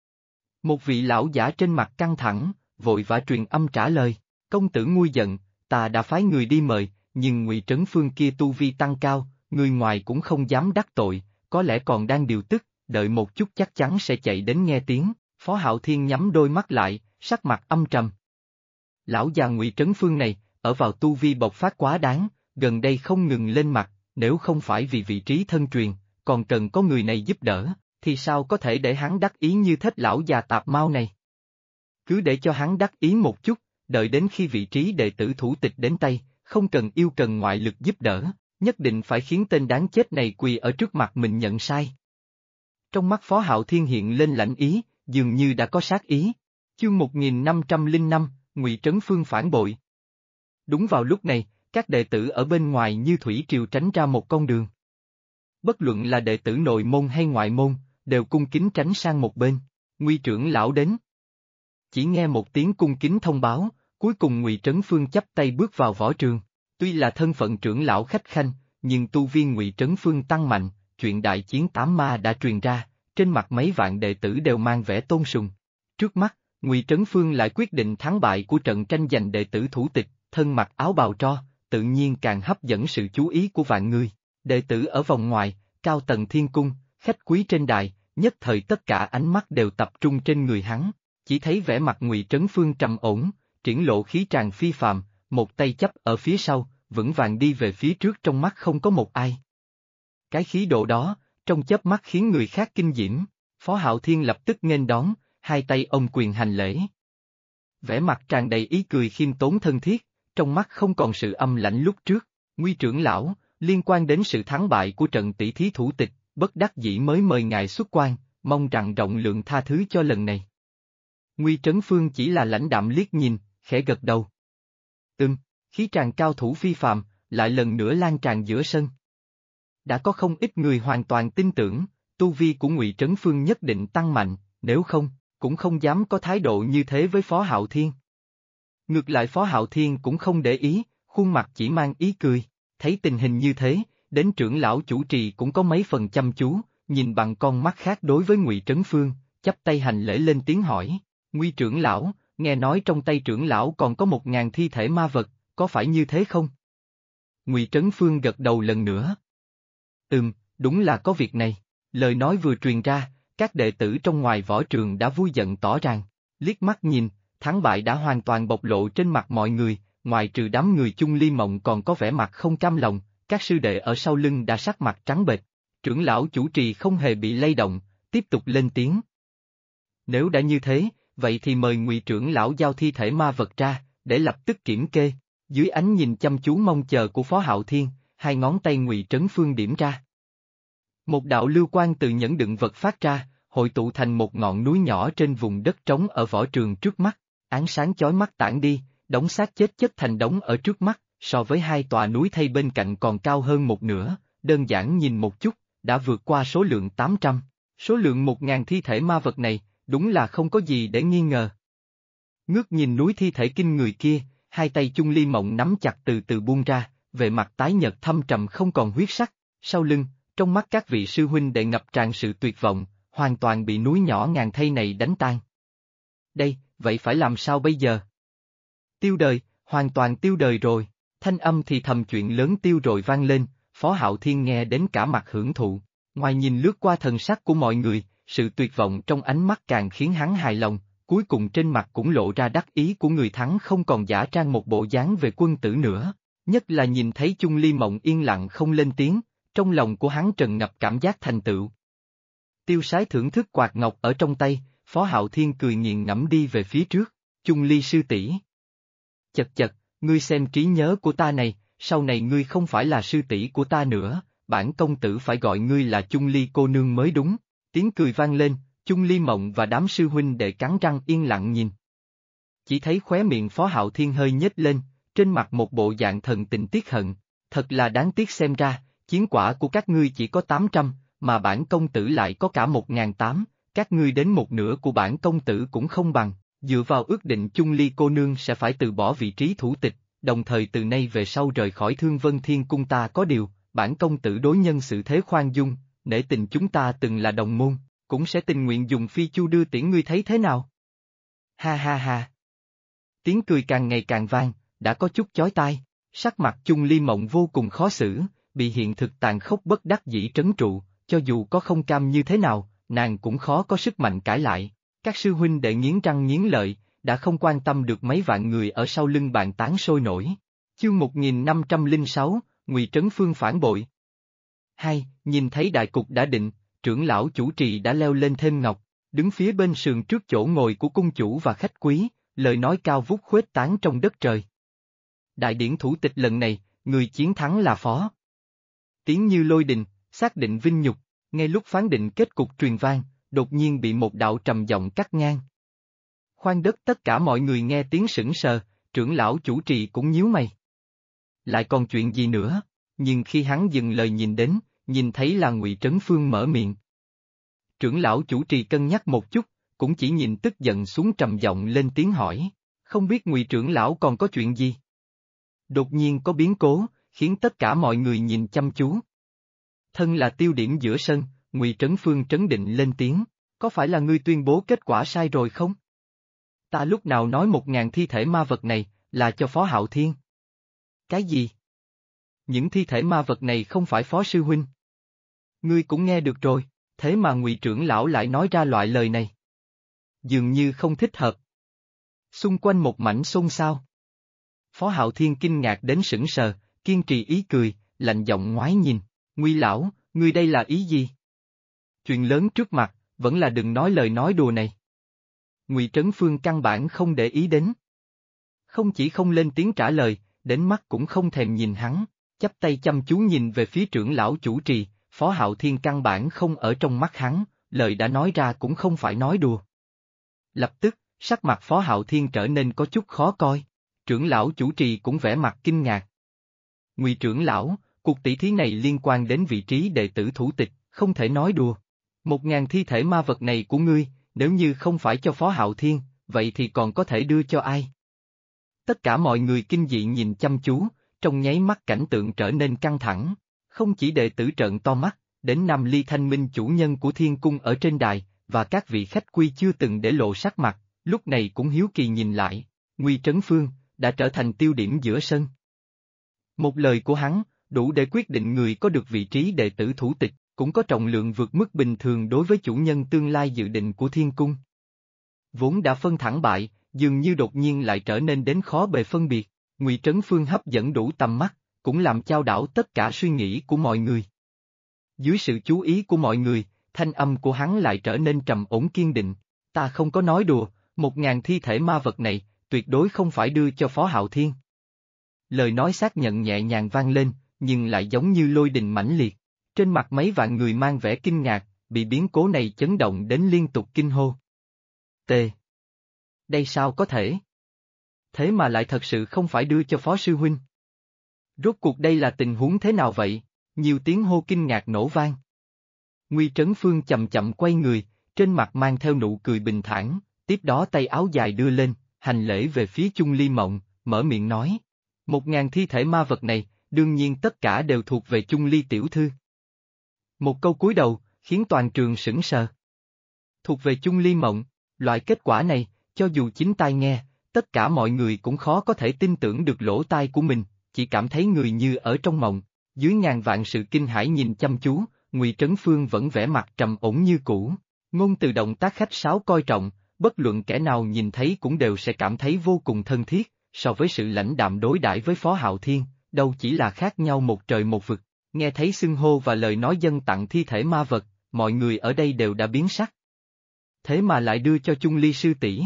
Một vị lão giả trên mặt căng thẳng, vội vã truyền âm trả lời, công tử nguôi giận, ta đã phái người đi mời, nhưng Ngụy Trấn Phương kia tu vi tăng cao, người ngoài cũng không dám đắc tội, có lẽ còn đang điều tức, đợi một chút chắc chắn sẽ chạy đến nghe tiếng. Phó Hạo Thiên nhắm đôi mắt lại, sắc mặt âm trầm. Lão già Ngụy Trấn Phương này, ở vào tu vi bộc phát quá đáng, gần đây không ngừng lên mặt, nếu không phải vì vị trí thân truyền, còn cần có người này giúp đỡ, thì sao có thể để hắn đắc ý như thế lão già tạp mau này? Cứ để cho hắn đắc ý một chút, đợi đến khi vị trí đệ tử thủ tịch đến tay, không cần yêu cần ngoại lực giúp đỡ, nhất định phải khiến tên đáng chết này quỳ ở trước mặt mình nhận sai. Trong mắt Phó Hạo Thiên hiện lên lạnh ý, dường như đã có sát ý. Chương 1505, Ngụy Trấn Phương phản bội. Đúng vào lúc này, các đệ tử ở bên ngoài như thủy triều tránh ra một con đường. Bất luận là đệ tử nội môn hay ngoại môn, đều cung kính tránh sang một bên. Nguy trưởng lão đến. Chỉ nghe một tiếng cung kính thông báo, cuối cùng Ngụy Trấn Phương chắp tay bước vào võ trường. Tuy là thân phận trưởng lão khách khanh, nhưng tu vi Ngụy Trấn Phương tăng mạnh, chuyện đại chiến 8 ma đã truyền ra, trên mặt mấy vạn đệ tử đều mang vẻ tôn sùng. Trước mắt, Ngụy Trấn Phương lại quyết định thắng bại của trận tranh giành đệ tử thủ tịch, thân mặc áo bào tro, tự nhiên càng hấp dẫn sự chú ý của vạn người. Đệ tử ở vòng ngoài, cao tầng thiên cung, khách quý trên đài, nhất thời tất cả ánh mắt đều tập trung trên người hắn, chỉ thấy vẻ mặt Ngụy Trấn Phương trầm ổn, triển lộ khí tràng phi phàm, một tay chấp ở phía sau, vững vàng đi về phía trước trong mắt không có một ai. Cái khí độ đó, trong chớp mắt khiến người khác kinh diễm. Phó Hạo Thiên lập tức nghênh đón, hai tay ôm quyền hành lễ. Vẻ mặt tràn đầy ý cười khiêm tốn thân thiết, trong mắt không còn sự âm lãnh lúc trước. Nguy trưởng lão, liên quan đến sự thắng bại của trận tỷ thí thủ tịch, bất đắc dĩ mới mời ngài xuất quan, mong rằng rộng lượng tha thứ cho lần này. Nguy Trấn Phương chỉ là lãnh đạm liếc nhìn, khẽ gật đầu. Khí tràn cao thủ phi phàm, lại lần nữa lan tràn giữa sân. Đã có không ít người hoàn toàn tin tưởng, tu vi của Ngụy Trấn Phương nhất định tăng mạnh, nếu không, cũng không dám có thái độ như thế với Phó Hạo Thiên. Ngược lại Phó Hạo Thiên cũng không để ý, khuôn mặt chỉ mang ý cười, thấy tình hình như thế, đến trưởng lão chủ trì cũng có mấy phần chăm chú, nhìn bằng con mắt khác đối với Ngụy Trấn Phương, chắp tay hành lễ lên tiếng hỏi, Nguy trưởng lão, nghe nói trong tay trưởng lão còn có 1000 thi thể ma vật, có phải như thế không? Ngụy Trấn Phương gật đầu lần nữa. Đúng là có việc này. Lời nói vừa truyền ra, các đệ tử trong ngoài võ trường đã vui giận tỏ ràng, liếc mắt nhìn, thắng bại đã hoàn toàn bộc lộ trên mặt mọi người, ngoài trừ đám người Chung Ly Mộng còn có vẻ mặt không cam lòng, các sư đệ ở sau lưng đã sắc mặt trắng bệch. Trưởng lão chủ trì không hề bị lay động, tiếp tục lên tiếng. Nếu đã như thế, vậy thì mời Ngụy trưởng lão giao thi thể ma vật ra, để lập tức kiểm kê. Dưới ánh nhìn chăm chú mong chờ của Phó Hạo Thiên, hai ngón tay Ngụy Trấn Phương điểm ra. Một đạo lưu quang từ nhẫn đựng vật phát ra, hội tụ thành một ngọn núi nhỏ trên vùng đất trống ở võ trường trước mắt, ánh sáng chói mắt tản đi, đống xác chết chất thành đống ở trước mắt, so với hai tòa núi thay bên cạnh còn cao hơn một nửa, đơn giản nhìn một chút, đã vượt qua số lượng 800. Số lượng 1000 thi thể ma vật này, đúng là không có gì để nghi ngờ. Ngước nhìn núi thi thể kinh người kia, hai tay Chung Ly Mộng nắm chặt từ từ buông ra, về mặt tái nhợt thâm trầm không còn huyết sắc, sau lưng, trong mắt các vị sư huynh đệ ngập tràn sự tuyệt vọng, hoàn toàn bị núi nhỏ ngàn thây này đánh tan. Đây, vậy phải làm sao bây giờ? Tiêu đời, hoàn toàn tiêu đời rồi, thanh âm thì thầm chuyện lớn tiêu rồi vang lên, Phó Hạo Thiên nghe đến cả mặt hưởng thụ, ngoài nhìn lướt qua thần sắc của mọi người, sự tuyệt vọng trong ánh mắt càng khiến hắn hài lòng, cuối cùng trên mặt cũng lộ ra đắc ý của người thắng không còn giả trang một bộ dáng về quân tử nữa, nhất là nhìn thấy Chung Ly Mộng yên lặng không lên tiếng, trong lòng của hắn trần ngập cảm giác thành tựu. Tiêu Sái thưởng thức quạt ngọc ở trong tay, Phó Hạo Thiên cười nghiền ngẫm đi về phía trước, Chung Ly sư tỷ. Chật chật, ngươi xem trí nhớ của ta này, sau này ngươi không phải là sư tỷ của ta nữa, bản công tử phải gọi ngươi là Chung Ly cô nương mới đúng, tiếng cười vang lên, Chung Ly Mộng và đám sư huynh đệ cắn răng yên lặng nhìn. Chỉ thấy khóe miệng Phó Hạo Thiên hơi nhếch lên, trên mặt một bộ dạng thần tình tiếc hận, thật là đáng tiếc xem ra, chiến quả của các ngươi chỉ có 800, mà bản công tử lại có cả 1008, các ngươi đến một nửa của bản công tử cũng không bằng, dựa vào ước định Chung Ly cô nương sẽ phải từ bỏ vị trí thủ tịch, đồng thời từ nay về sau rời khỏi Thương Vân Thiên Cung ta có điều, bản công tử đối nhân sự thế khoan dung, nể tình chúng ta từng là đồng môn, cũng sẽ tình nguyện dùng phi chu đưa tiễn ngươi thấy thế nào? Ha ha ha! Tiếng cười càng ngày càng vang, đã có chút chói tai, sắc mặt Chung Ly Mộng vô cùng khó xử, bị hiện thực tàn khốc bất đắc dĩ trấn trụ, cho dù có không cam như thế nào, nàng cũng khó có sức mạnh cãi lại. Các sư huynh đệ nghiến răng nghiến lợi, đã không quan tâm được mấy vạn người ở sau lưng bàn tán sôi nổi. Chương 1506, Ngụy Trấn Phương phản bội. Nhìn thấy đại cục đã định, trưởng lão chủ trì đã leo lên thêm ngọc, đứng phía bên sườn trước chỗ ngồi của cung chủ và khách quý, lời nói cao vút khuếch tán trong đất trời. Đại điển thủ tịch lần này, người chiến thắng là Phó. Tiếng như lôi đình, xác định vinh nhục, ngay lúc phán định kết cục truyền vang, đột nhiên bị một đạo trầm giọng cắt ngang. Khoan đất tất cả mọi người nghe tiếng sững sờ, trưởng lão chủ trì cũng nhíu mày. Lại còn chuyện gì nữa, nhưng khi hắn dừng lời nhìn đến, nhìn thấy là Ngụy Trấn Phương mở miệng. Trưởng lão chủ trì cân nhắc một chút, cũng chỉ nhìn tức giận xuống trầm giọng lên tiếng hỏi, không biết Ngụy trưởng lão còn có chuyện gì? Đột nhiên có biến cố, khiến tất cả mọi người nhìn chăm chú. Thân là tiêu điểm giữa sân, Ngụy Trấn Phương trấn định lên tiếng, có phải là ngươi tuyên bố kết quả sai rồi không? Ta lúc nào nói 1000 thi thể ma vật này, là cho Phó Hạo Thiên? Cái gì? Những thi thể ma vật này không phải Phó sư huynh. Ngươi cũng nghe được rồi, thế mà Ngụy trưởng lão lại nói ra loại lời này. Dường như không thích hợp. Xung quanh một mảnh xôn xao. Phó Hạo Thiên kinh ngạc đến sững sờ, kiên trì ý cười, lạnh giọng ngoái nhìn, Ngụy lão, ngươi đây là ý gì? Chuyện lớn trước mặt, vẫn là đừng nói lời nói đùa này. Ngụy Trấn Phương căn bản không để ý đến. Không chỉ không lên tiếng trả lời, đến mắt cũng không thèm nhìn hắn, chắp tay chăm chú nhìn về phía trưởng lão chủ trì, Phó Hạo Thiên căn bản không ở trong mắt hắn, lời đã nói ra cũng không phải nói đùa. Lập tức, sắc mặt Phó Hạo Thiên trở nên có chút khó coi, trưởng lão chủ trì cũng vẻ mặt kinh ngạc. Ngụy trưởng lão, cuộc tỷ thí này liên quan đến vị trí đệ tử thủ tịch, không thể nói đùa. 1000 thi thể ma vật này của ngươi, nếu như không phải cho Phó Hạo Thiên, vậy thì còn có thể đưa cho ai? Tất cả mọi người kinh dị nhìn chăm chú, trong nháy mắt cảnh tượng trở nên căng thẳng. Không chỉ đệ tử trợn to mắt, đến Nam Ly Thanh Minh chủ nhân của Thiên Cung ở trên đài, và các vị khách quy chưa từng để lộ sắc mặt, lúc này cũng hiếu kỳ nhìn lại, Ngụy Trấn Phương, đã trở thành tiêu điểm giữa sân. Một lời của hắn, đủ để quyết định người có được vị trí đệ tử thủ tịch, cũng có trọng lượng vượt mức bình thường đối với chủ nhân tương lai dự định của Thiên Cung. Vốn đã phân thẳng bại, dường như đột nhiên lại trở nên đến khó bề phân biệt, Ngụy Trấn Phương hấp dẫn đủ tầm mắt, cũng làm chao đảo tất cả suy nghĩ của mọi người. Dưới sự chú ý của mọi người, thanh âm của hắn lại trở nên trầm ổn kiên định, ta không có nói đùa, 1000 thi thể ma vật này, tuyệt đối không phải đưa cho Phó Hạo Thiên. Lời nói xác nhận nhẹ nhàng vang lên, nhưng lại giống như lôi đình mãnh liệt, trên mặt mấy vạn người mang vẻ kinh ngạc, bị biến cố này chấn động đến liên tục kinh hô. T. Đây sao có thể? Thế mà lại thật sự không phải đưa cho Phó Sư Huynh. Rốt cuộc đây là tình huống thế nào vậy? Nhiều tiếng hô kinh ngạc nổ vang. Ngụy Trấn Phương chậm chậm quay người, trên mặt mang theo nụ cười bình thản, tiếp đó tay áo dài đưa lên, hành lễ về phía Chung Ly Mộng, mở miệng nói. 1000 thi thể ma vật này, đương nhiên tất cả đều thuộc về Chung Ly tiểu thư. Một câu cúi đầu, khiến toàn trường sững sờ. Thuộc về Chung Ly Mộng, loại kết quả này, cho dù chính tai nghe, tất cả mọi người cũng khó có thể tin tưởng được lỗ tai của mình, chỉ cảm thấy người như ở trong mộng. Dưới ngàn vạn sự kinh hãi nhìn chăm chú, Ngụy Trấn Phương vẫn vẻ mặt trầm ổn như cũ. Ngôn từ động tác khách sáo coi trọng, bất luận kẻ nào nhìn thấy cũng đều sẽ cảm thấy vô cùng thân thiết, so với sự lãnh đạm đối đãi với Phó Hạo Thiên, đâu chỉ là khác nhau một trời một vực. Nghe thấy xưng hô và lời nói dâng tặng thi thể ma vật, mọi người ở đây đều đã biến sắc. Thế mà lại đưa cho Chung Ly sư tỷ.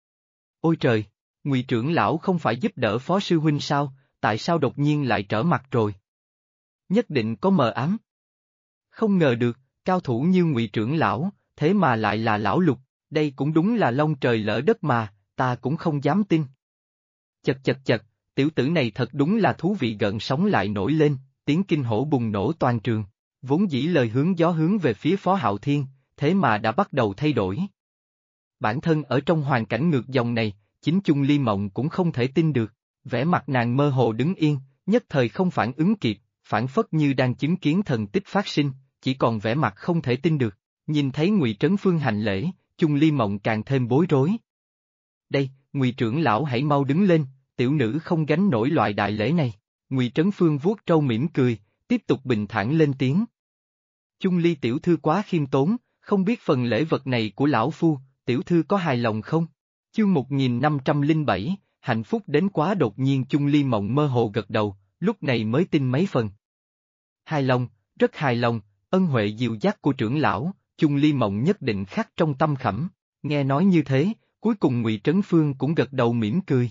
Ôi trời, Ngụy trưởng lão không phải giúp đỡ Phó sư huynh sao, tại sao đột nhiên lại trở mặt rồi? Nhất định có mờ ám. Không ngờ được, cao thủ như Ngụy trưởng lão, thế mà lại là lão Lục, đây cũng đúng là long trời lỡ đất mà, ta cũng không dám tin. Chật chật chật, tiểu tử này thật đúng là thú vị, gợn sóng lại nổi lên, tiếng kinh hổ bùng nổ toàn trường, vốn dĩ lời hướng gió hướng về phía Phó Hạo Thiên, thế mà đã bắt đầu thay đổi. Bản thân ở trong hoàn cảnh ngược dòng này, chính Chung Ly Mộng cũng không thể tin được, vẻ mặt nàng mơ hồ đứng yên, nhất thời không phản ứng kịp, phản phất như đang chứng kiến thần tích phát sinh, chỉ còn vẻ mặt không thể tin được, nhìn thấy Ngụy Trấn Phương hành lễ, Chung Ly Mộng càng thêm bối rối. Đây, Ngụy trưởng lão hãy mau đứng lên, tiểu nữ không gánh nổi loại đại lễ này. Ngụy Trấn Phương vuốt râu mỉm cười, tiếp tục bình thản lên tiếng. Chung Ly tiểu thư quá khiêm tốn, không biết phần lễ vật này của lão phu, tiểu thư có hài lòng không? Chương 1507, hạnh phúc đến quá đột nhiên. Chung Ly Mộng mơ hồ gật đầu, lúc này mới tin mấy phần. Hài lòng, rất hài lòng, ân huệ dìu dắt của trưởng lão, Chung Ly Mộng nhất định khắc trong tâm khảm. Nghe nói như thế, cuối cùng Ngụy Trấn Phương cũng gật đầu mỉm cười.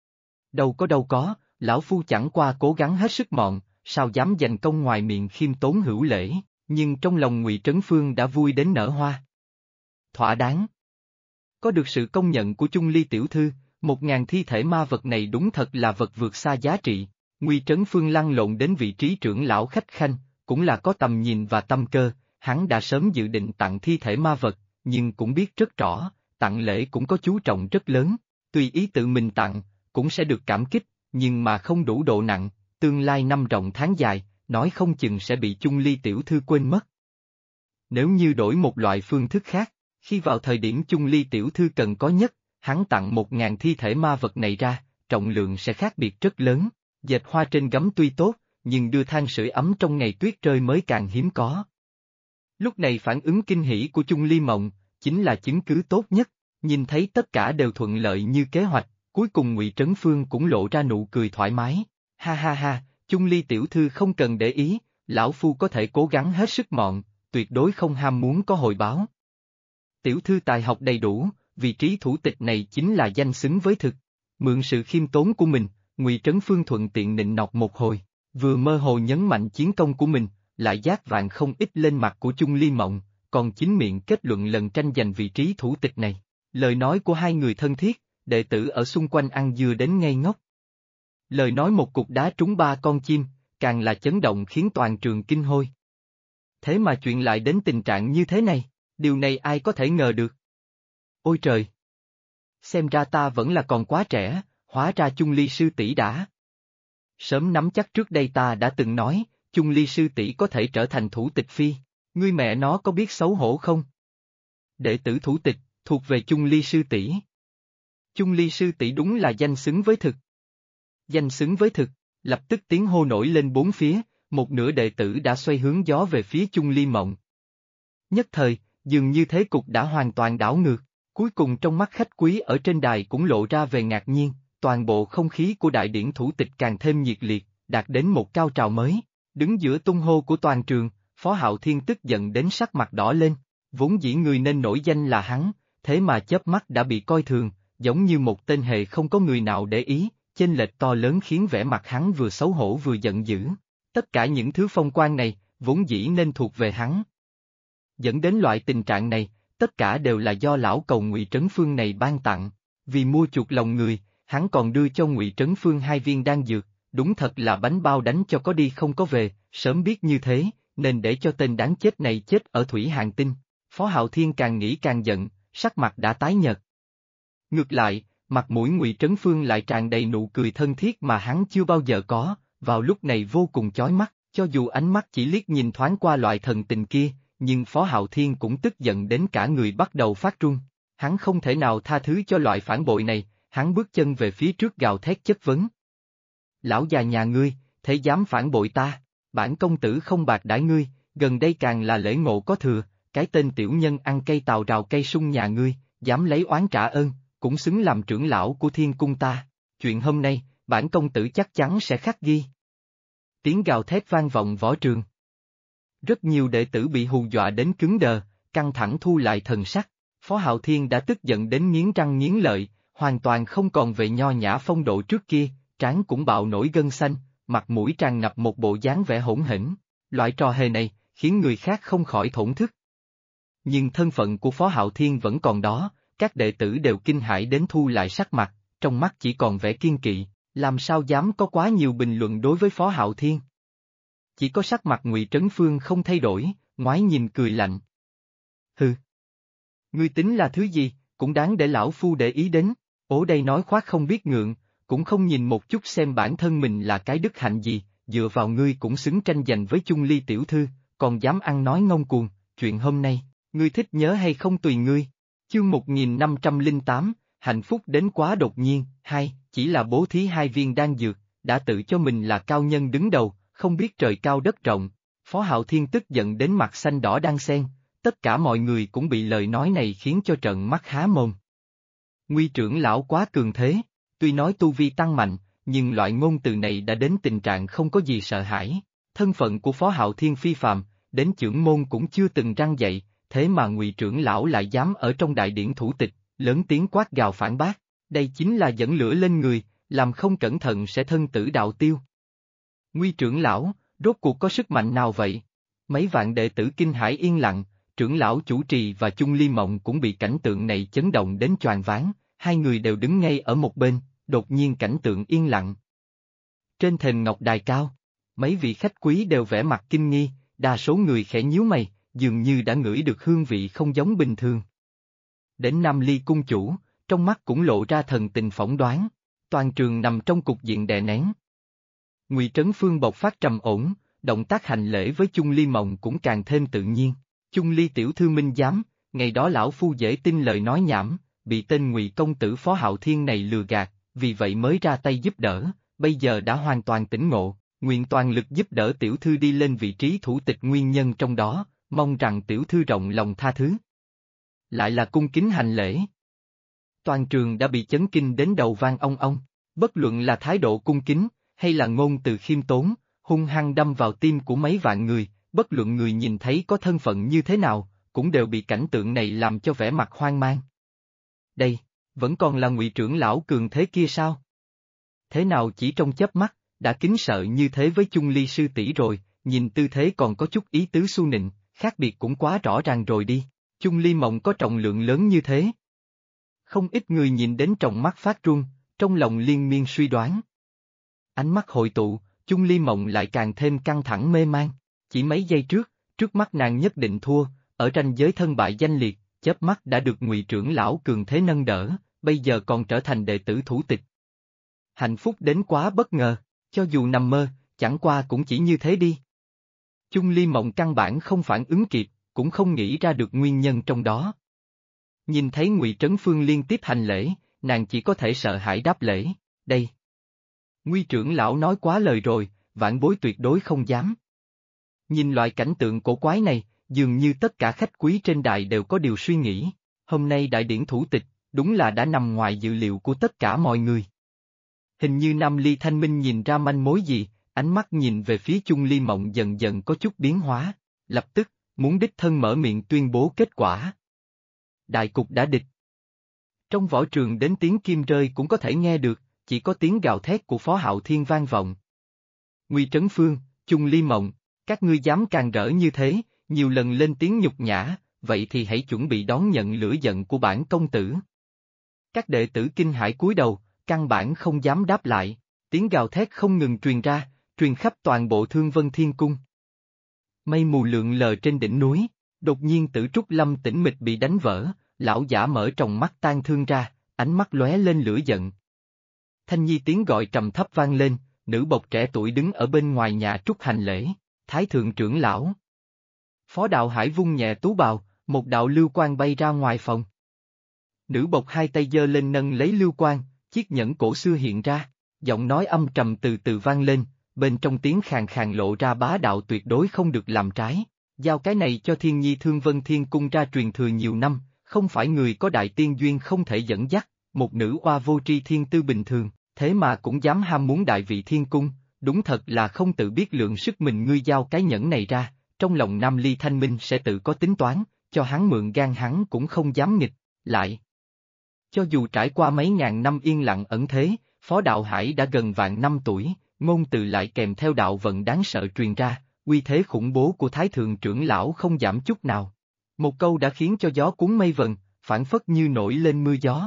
Đâu có, lão phu chẳng qua cố gắng hết sức mọn, sao dám dành công ngoài miệng khiêm tốn hữu lễ, nhưng trong lòng Ngụy Trấn Phương đã vui đến nở hoa. Thỏa đáng. Có được sự công nhận của Chung Ly tiểu thư, 1000 thi thể ma vật này đúng thật là vật vượt xa giá trị. Ngụy Trấn Phương lăn lộn đến vị trí trưởng lão khách khanh, cũng là có tầm nhìn và tâm cơ, hắn đã sớm dự định tặng thi thể ma vật, nhưng cũng biết rất rõ, tặng lễ cũng có chú trọng rất lớn, tùy ý tự mình tặng, cũng sẽ được cảm kích, nhưng mà không đủ độ nặng, tương lai năm rộng tháng dài, nói không chừng sẽ bị Chung Ly tiểu thư quên mất. Nếu như đổi một loại phương thức khác, khi vào thời điểm Chung Ly tiểu thư cần có nhất, hắn tặng 1000 thi thể ma vật này ra, trọng lượng sẽ khác biệt rất lớn, dệt hoa trên gấm tuy tốt, nhưng đưa than sưởi ấm trong ngày tuyết rơi mới càng hiếm có. Lúc này phản ứng kinh hỉ của Chung Ly Mộng, chính là chứng cứ tốt nhất, nhìn thấy tất cả đều thuận lợi như kế hoạch, cuối cùng Ngụy Trấn Phương cũng lộ ra nụ cười thoải mái, ha ha ha, Chung Ly tiểu thư không cần để ý, lão phu có thể cố gắng hết sức mọn, tuyệt đối không ham muốn có hồi báo. Tiểu thư tài học đầy đủ, vị trí thủ tịch này chính là danh xứng với thực. Mượn sự khiêm tốn của mình, Ngụy Trấn Phương thuận tiện nịnh nọt một hồi, vừa mơ hồ nhấn mạnh chiến công của mình, lại dát vàng không ít lên mặt của Chung Ly Mộng, còn chính miệng kết luận lần tranh giành vị trí thủ tịch này. Lời nói của hai người thân thiết, đệ tử ở xung quanh ăn dưa đến ngây ngốc. Lời nói một cục đá trúng ba con chim, càng là chấn động khiến toàn trường kinh hôi. Thế mà chuyện lại đến tình trạng như thế này, điều này ai có thể ngờ được. Ôi trời! Xem ra ta vẫn là còn quá trẻ, hóa ra Chung Ly sư tỷ đã. Sớm nắm chắc trước đây ta đã từng nói, Chung Ly sư tỷ có thể trở thành thủ tịch phi, ngươi mẹ nó có biết xấu hổ không? Đệ tử thủ tịch, thuộc về Chung Ly sư tỷ. Chung Ly sư tỷ đúng là danh xứng với thực. Danh xứng với thực, lập tức tiếng hô nổi lên bốn phía, một nửa đệ tử đã xoay hướng gió về phía Chung Ly Mộng. Nhất thời, dường như thế cục đã hoàn toàn đảo ngược, cuối cùng trong mắt khách quý ở trên đài cũng lộ ra về ngạc nhiên, toàn bộ không khí của đại điển thủ tịch càng thêm nhiệt liệt, đạt đến một cao trào mới. Đứng giữa tung hô của toàn trường, Phó Hạo Thiên tức giận đến sắc mặt đỏ lên, vốn dĩ người nên nổi danh là hắn, thế mà chớp mắt đã bị coi thường, giống như một tên hề không có người nào để ý, chênh lệch to lớn khiến vẻ mặt hắn vừa xấu hổ vừa giận dữ. Tất cả những thứ phong quan này, vốn dĩ nên thuộc về hắn. Dẫn đến loại tình trạng này, tất cả đều là do lão cầu Ngụy Trấn Phương này ban tặng, vì mua chuộc lòng người, hắn còn đưa cho Ngụy Trấn Phương 2 viên đan dược, đúng thật là bánh bao đánh cho có đi không có về, sớm biết như thế, nên để cho tên đáng chết này chết ở Thủy Hàn Tinh. Phó Hạo Thiên càng nghĩ càng giận, sắc mặt đã tái nhợt. Ngược lại, mặt mũi Ngụy Trấn Phương lại tràn đầy nụ cười thân thiết mà hắn chưa bao giờ có, vào lúc này vô cùng chói mắt, cho dù ánh mắt chỉ liếc nhìn thoáng qua loại thần tình kia, nhưng Phó Hạo Thiên cũng tức giận đến cả người bắt đầu phát run. Hắn không thể nào tha thứ cho loại phản bội này, hắn bước chân về phía trước gào thét chất vấn. Lão già nhà ngươi, thế dám phản bội ta, bản công tử không bạc đãi ngươi, gần đây càng là lễ ngộ có thừa, cái tên tiểu nhân ăn cây tàu rào cây sung nhà ngươi, dám lấy oán trả ơn, cũng xứng làm trưởng lão của thiên cung ta, chuyện hôm nay, bản công tử chắc chắn sẽ khắc ghi. Tiếng gào thét vang vọng võ trường. Rất nhiều đệ tử bị hù dọa đến cứng đờ, căng thẳng thu lại thần sắc, Phó Hạo Thiên đã tức giận đến nghiến răng nghiến lợi, hoàn toàn không còn về nho nhã phong độ trước kia, trán cũng bạo nổi gân xanh, mặt mũi tràn ngập một bộ dáng vẻ hỗn hỉnh. Loại trò hề này, khiến người khác không khỏi thổn thức. Nhưng thân phận của Phó Hạo Thiên vẫn còn đó, các đệ tử đều kinh hãi đến thu lại sắc mặt, trong mắt chỉ còn vẻ kiên kỵ, làm sao dám có quá nhiều bình luận đối với Phó Hạo Thiên. Chỉ có sắc mặt Ngụy Trấn Phương không thay đổi, ngoái nhìn cười lạnh. Hừ. Ngươi tính là thứ gì, cũng đáng để lão phu để ý đến, ố đây nói khoác không biết ngượng, cũng không nhìn một chút xem bản thân mình là cái đức hạnh gì, dựa vào ngươi cũng xứng tranh giành với Chung Ly tiểu thư, còn dám ăn nói ngông cuồng, chuyện hôm nay, ngươi thích nhớ hay không tùy ngươi. Chương 1508, hạnh phúc đến quá đột nhiên, chỉ là bố thí 2 viên đan dược, đã tự cho mình là cao nhân đứng đầu, không biết trời cao đất rộng. Phó Hạo Thiên tức giận đến mặt xanh đỏ đan xen, tất cả mọi người cũng bị lời nói này khiến cho trợn mắt há mồm. Nguy trưởng lão quá cường thế, tuy nói tu vi tăng mạnh, nhưng loại ngôn từ này đã đến tình trạng không có gì sợ hãi. Thân phận của Phó Hạo Thiên phi phàm, đến chưởng môn cũng chưa từng răng dậy, thế mà Ngụy trưởng lão lại dám ở trong đại điển thủ tịch, lớn tiếng quát gào phản bác, đây chính là dẫn lửa lên người, làm không cẩn thận sẽ thân tử đạo tiêu. Ngụy trưởng lão, rốt cuộc có sức mạnh nào vậy? Mấy vạn đệ tử kinh hãi yên lặng, trưởng lão chủ trì và Chung Ly Mộng cũng bị cảnh tượng này chấn động đến choàng váng, hai người đều đứng ngay ở một bên, đột nhiên cảnh tượng yên lặng. Trên thềm ngọc đài cao, mấy vị khách quý đều vẻ mặt kinh nghi, đa số người khẽ nhíu mày, dường như đã ngửi được hương vị không giống bình thường. Đến Nam Ly cung chủ, trong mắt cũng lộ ra thần tình phỏng đoán, toàn trường nằm trong cục diện đè nén. Ngụy Trấn Phương bộc phát trầm ổn, động tác hành lễ với Chung Ly Mộng cũng càng thêm tự nhiên. Chung Ly tiểu thư minh giám, ngày đó lão phu dễ tin lời nói nhảm, bị tên Ngụy công tử Phó Hạo Thiên này lừa gạt, vì vậy mới ra tay giúp đỡ, bây giờ đã hoàn toàn tỉnh ngộ, nguyện toàn lực giúp đỡ tiểu thư đi lên vị trí thủ tịch nguyên nhân trong đó, mong rằng tiểu thư rộng lòng tha thứ. Lại là cung kính hành lễ. Toàn trường đã bị chấn kinh đến đầu vang ong ong, bất luận là thái độ cung kính, hay là ngôn từ khiêm tốn, hung hăng đâm vào tim của mấy vạn người, bất luận người nhìn thấy có thân phận như thế nào, cũng đều bị cảnh tượng này làm cho vẻ mặt hoang mang. Đây, vẫn còn là Ngụy trưởng lão cường thế kia sao? Thế nào chỉ trong chớp mắt, đã kính sợ như thế với Chung Ly sư tỷ rồi, nhìn tư thế còn có chút ý tứ su nịnh, khác biệt cũng quá rõ ràng rồi đi. Chung Ly Mộng có trọng lượng lớn như thế. Không ít người nhìn đến trong mắt phát run, trong lòng liên miên suy đoán. Ánh mắt hội tụ, Chung Ly Mộng lại càng thêm căng thẳng mê man. Chỉ mấy giây trước mắt nàng nhất định thua, ở ranh giới thân bại danh liệt, chớp mắt đã được Ngụy trưởng lão cường thế nâng đỡ, bây giờ còn trở thành đệ tử thủ tịch. Hạnh phúc đến quá bất ngờ, cho dù nằm mơ, chẳng qua cũng chỉ như thế đi. Chung Ly Mộng căn bản không phản ứng kịp, cũng không nghĩ ra được nguyên nhân trong đó. Nhìn thấy Ngụy Trấn Phương liên tiếp hành lễ, nàng chỉ có thể sợ hãi đáp lễ, đây. Ngụy trưởng lão nói quá lời rồi, vãn bối tuyệt đối không dám. Nhìn loại cảnh tượng cổ quái này, dường như tất cả khách quý trên đài đều có điều suy nghĩ, hôm nay đại điển thủ tịch, đúng là đã nằm ngoài dự liệu của tất cả mọi người. Hình như Nam Ly Thanh Minh nhìn ra manh mối gì, ánh mắt nhìn về phía Chung Ly Mộng dần dần có chút biến hóa, lập tức, muốn đích thân mở miệng tuyên bố kết quả. Đại cục đã địch. Trong võ trường đến tiếng kim rơi cũng có thể nghe được, chỉ có tiếng gào thét của Phó Hạo Thiên vang vọng. Ngụy Trấn Phương, Chung Ly Mộng, các ngươi dám càng rỡ như thế, nhiều lần lên tiếng nhục nhã, vậy thì hãy chuẩn bị đón nhận lửa giận của bản công tử. Các đệ tử kinh hãi cúi đầu, căn bản không dám đáp lại, tiếng gào thét không ngừng truyền ra, truyền khắp toàn bộ Thương Vân Thiên Cung. Mây mù lượn lờ trên đỉnh núi, đột nhiên Tử Trúc Lâm tĩnh mịch bị đánh vỡ, lão giả mở tròng mắt tan thương ra, ánh mắt lóe lên lửa giận. Thanh Nhi tiếng gọi trầm thấp vang lên, nữ bộc trẻ tuổi đứng ở bên ngoài nhà trúc hành lễ, Thái thượng trưởng lão. Phó Đạo Hải vung nhẹ tú bào, một đạo lưu quang bay ra ngoài phòng. Nữ bộc hai tay giơ lên nâng lấy lưu quang, chiếc nhẫn cổ xưa hiện ra, giọng nói âm trầm từ từ vang lên, bên trong tiếng khàn khàn lộ ra bá đạo tuyệt đối không được làm trái. Giao cái này cho Thiên Nhi Thương Vân Thiên Cung ra truyền thừa nhiều năm, không phải người có đại tiên duyên không thể dẫn dắt, một nữ oa vô tri thiên tư bình thường, thế mà cũng dám ham muốn đại vị thiên cung, đúng thật là không tự biết lượng sức mình. Ngươi giao cái nhẫn này ra, trong lòng Nam Ly Thanh Minh sẽ tự có tính toán, cho hắn mượn gan hắn cũng không dám nghịch, lại. Cho dù trải qua mấy ngàn năm yên lặng ẩn thế, Phó Đạo Hải đã gần vạn năm tuổi, ngôn từ lại kèm theo đạo vận đáng sợ truyền ra, uy thế khủng bố của Thái thượng trưởng lão không giảm chút nào. Một câu đã khiến cho gió cuốn mây vần, phảng phất như nổi lên mưa gió.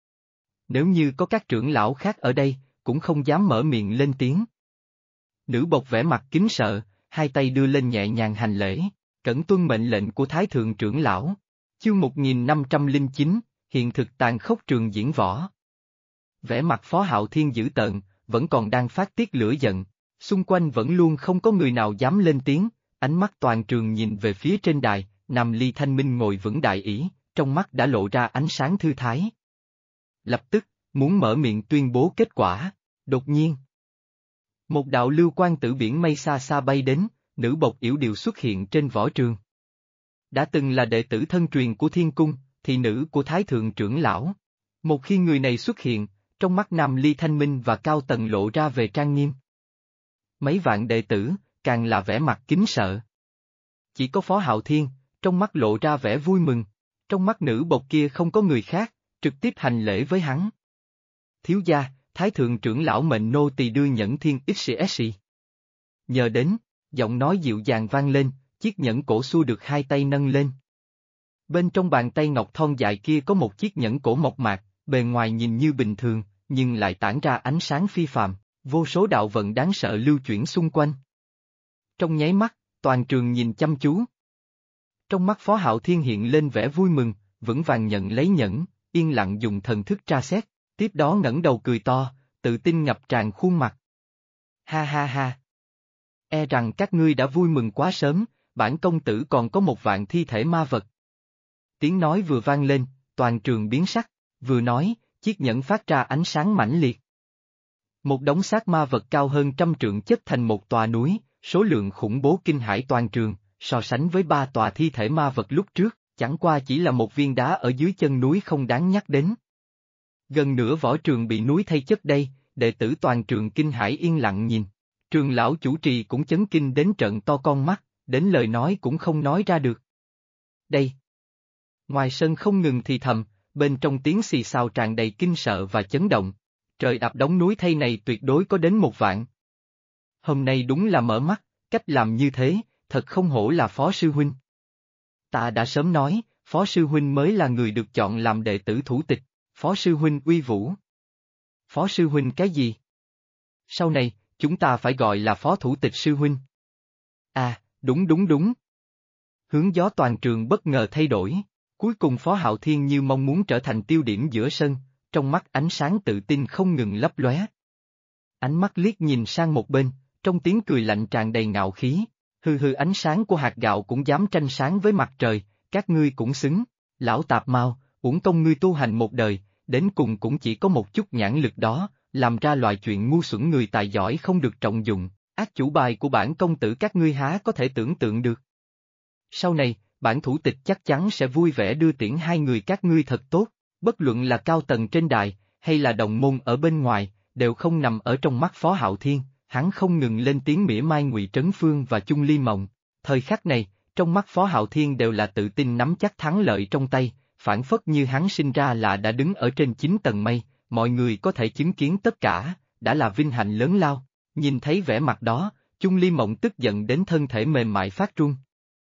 Nếu như có các trưởng lão khác ở đây, cũng không dám mở miệng lên tiếng. Nữ bộc vẻ mặt kính sợ, hai tay đưa lên nhẹ nhàng hành lễ, cẩn tuân mệnh lệnh của Thái thượng trưởng lão. Chương 1509, hiện thực tàn khốc trường diễn võ. Vẻ mặt Phó Hạo Thiên dữ tợn, vẫn còn đang phát tiết lửa giận, xung quanh vẫn luôn không có người nào dám lên tiếng, ánh mắt toàn trường nhìn về phía trên đài, Nam Ly Thanh Minh ngồi vững đại ỷ, trong mắt đã lộ ra ánh sáng thư thái. Lập tức, muốn mở miệng tuyên bố kết quả, đột nhiên. Một đạo lưu quang từ biển mây xa xa bay đến, nữ bộc yểu điệu xuất hiện trên võ trường. Đã từng là đệ tử thân truyền của Thiên Cung, thị nữ của Thái thượng trưởng lão. Một khi người này xuất hiện, trong mắt Nam Ly Thanh Minh và cao tầng lộ ra về trang nghiêm. Mấy vạn đệ tử, càng là vẻ mặt kính sợ. Chỉ có Phó Hạo Thiên, trong mắt lộ ra vẻ vui mừng, trong mắt nữ bộc kia không có người khác, trực tiếp hành lễ với hắn. Thiếu gia, Thái thượng trưởng lão mệnh nô tỳ đưa nhẫn thiên XCSC. Nhờ đến, giọng nói dịu dàng vang lên, chiếc nhẫn cổ xua được hai tay nâng lên. Bên trong bàn tay ngọc thon dài kia có một chiếc nhẫn cổ mộc mạc, bề ngoài nhìn như bình thường, nhưng lại tản ra ánh sáng phi phàm, vô số đạo vận đáng sợ lưu chuyển xung quanh. Trong nháy mắt, toàn trường nhìn chăm chú. Trong mắt Phó Hạo Thiên hiện lên vẻ vui mừng, vững vàng nhận lấy nhẫn, yên lặng dùng thần thức tra xét, tiếp đó ngẩng đầu cười to, tự tin ngập tràn khuôn mặt. Ha ha ha! E rằng các ngươi đã vui mừng quá sớm, bản công tử còn có một vạn thi thể ma vật. Tiếng nói vừa vang lên, toàn trường biến sắc, vừa nói, chiếc nhẫn phát ra ánh sáng mãnh liệt. Một đống xác ma vật cao hơn 100 trượng chất thành một tòa núi, số lượng khủng bố kinh hãi toàn trường, so sánh với 3 tòa thi thể ma vật lúc trước, chẳng qua chỉ là một viên đá ở dưới chân núi không đáng nhắc đến. Gần nửa võ trường bị núi thay chất đây, đệ tử toàn trường kinh hãi yên lặng nhìn. Trường lão chủ trì cũng chấn kinh đến trợn to con mắt, đến lời nói cũng không nói ra được. Đây. Ngoài sân không ngừng thì thầm, bên trong tiếng xì xào tràn đầy kinh sợ và chấn động. Trời ập đống núi thây này tuyệt đối có đến 1 vạn. Hôm nay đúng là mở mắt, cách làm như thế, thật không hổ là Phó Sư Huynh. Ta đã sớm nói, Phó Sư Huynh mới là người được chọn làm đệ tử thủ tịch, Phó Sư Huynh uy vũ. Phó Sư Huynh cái gì? Sau này, chúng ta phải gọi là Phó Thủ tịch Sư Huynh. À, đúng đúng đúng. Hướng gió toàn trường bất ngờ thay đổi, cuối cùng Phó Hạo Thiên như mong muốn trở thành tiêu điểm giữa sân, trong mắt ánh sáng tự tin không ngừng lấp lóe. Ánh mắt liếc nhìn sang một bên, trong tiếng cười lạnh tràn đầy ngạo khí, hừ hừ ánh sáng của hạt gạo cũng dám tranh sáng với mặt trời, các ngươi cũng xứng, lão tạp mau, uổng công ngươi tu hành một đời, đến cùng cũng chỉ có một chút nhãn lực đó, làm ra loại chuyện ngu xuẩn người tài giỏi không được trọng dụng, ác chủ bài của bản công tử các ngươi há có thể tưởng tượng được. Sau này, bản thủ tịch chắc chắn sẽ vui vẻ đưa tiễn hai người các ngươi thật tốt, bất luận là cao tầng trên đài, hay là đồng môn ở bên ngoài, đều không nằm ở trong mắt Phó Hạo Thiên, hắn không ngừng lên tiếng mỉa mai Ngụy Trấn Phương và Chung Ly Mộng. Thời khắc này, trong mắt Phó Hạo Thiên đều là tự tin nắm chắc thắng lợi trong tay, phản phất như hắn sinh ra là đã đứng ở trên 9 tầng mây, mọi người có thể chứng kiến tất cả, đã là vinh hạnh lớn lao. Nhìn thấy vẻ mặt đó, Chung Ly Mộng tức giận đến thân thể mềm mại phát run.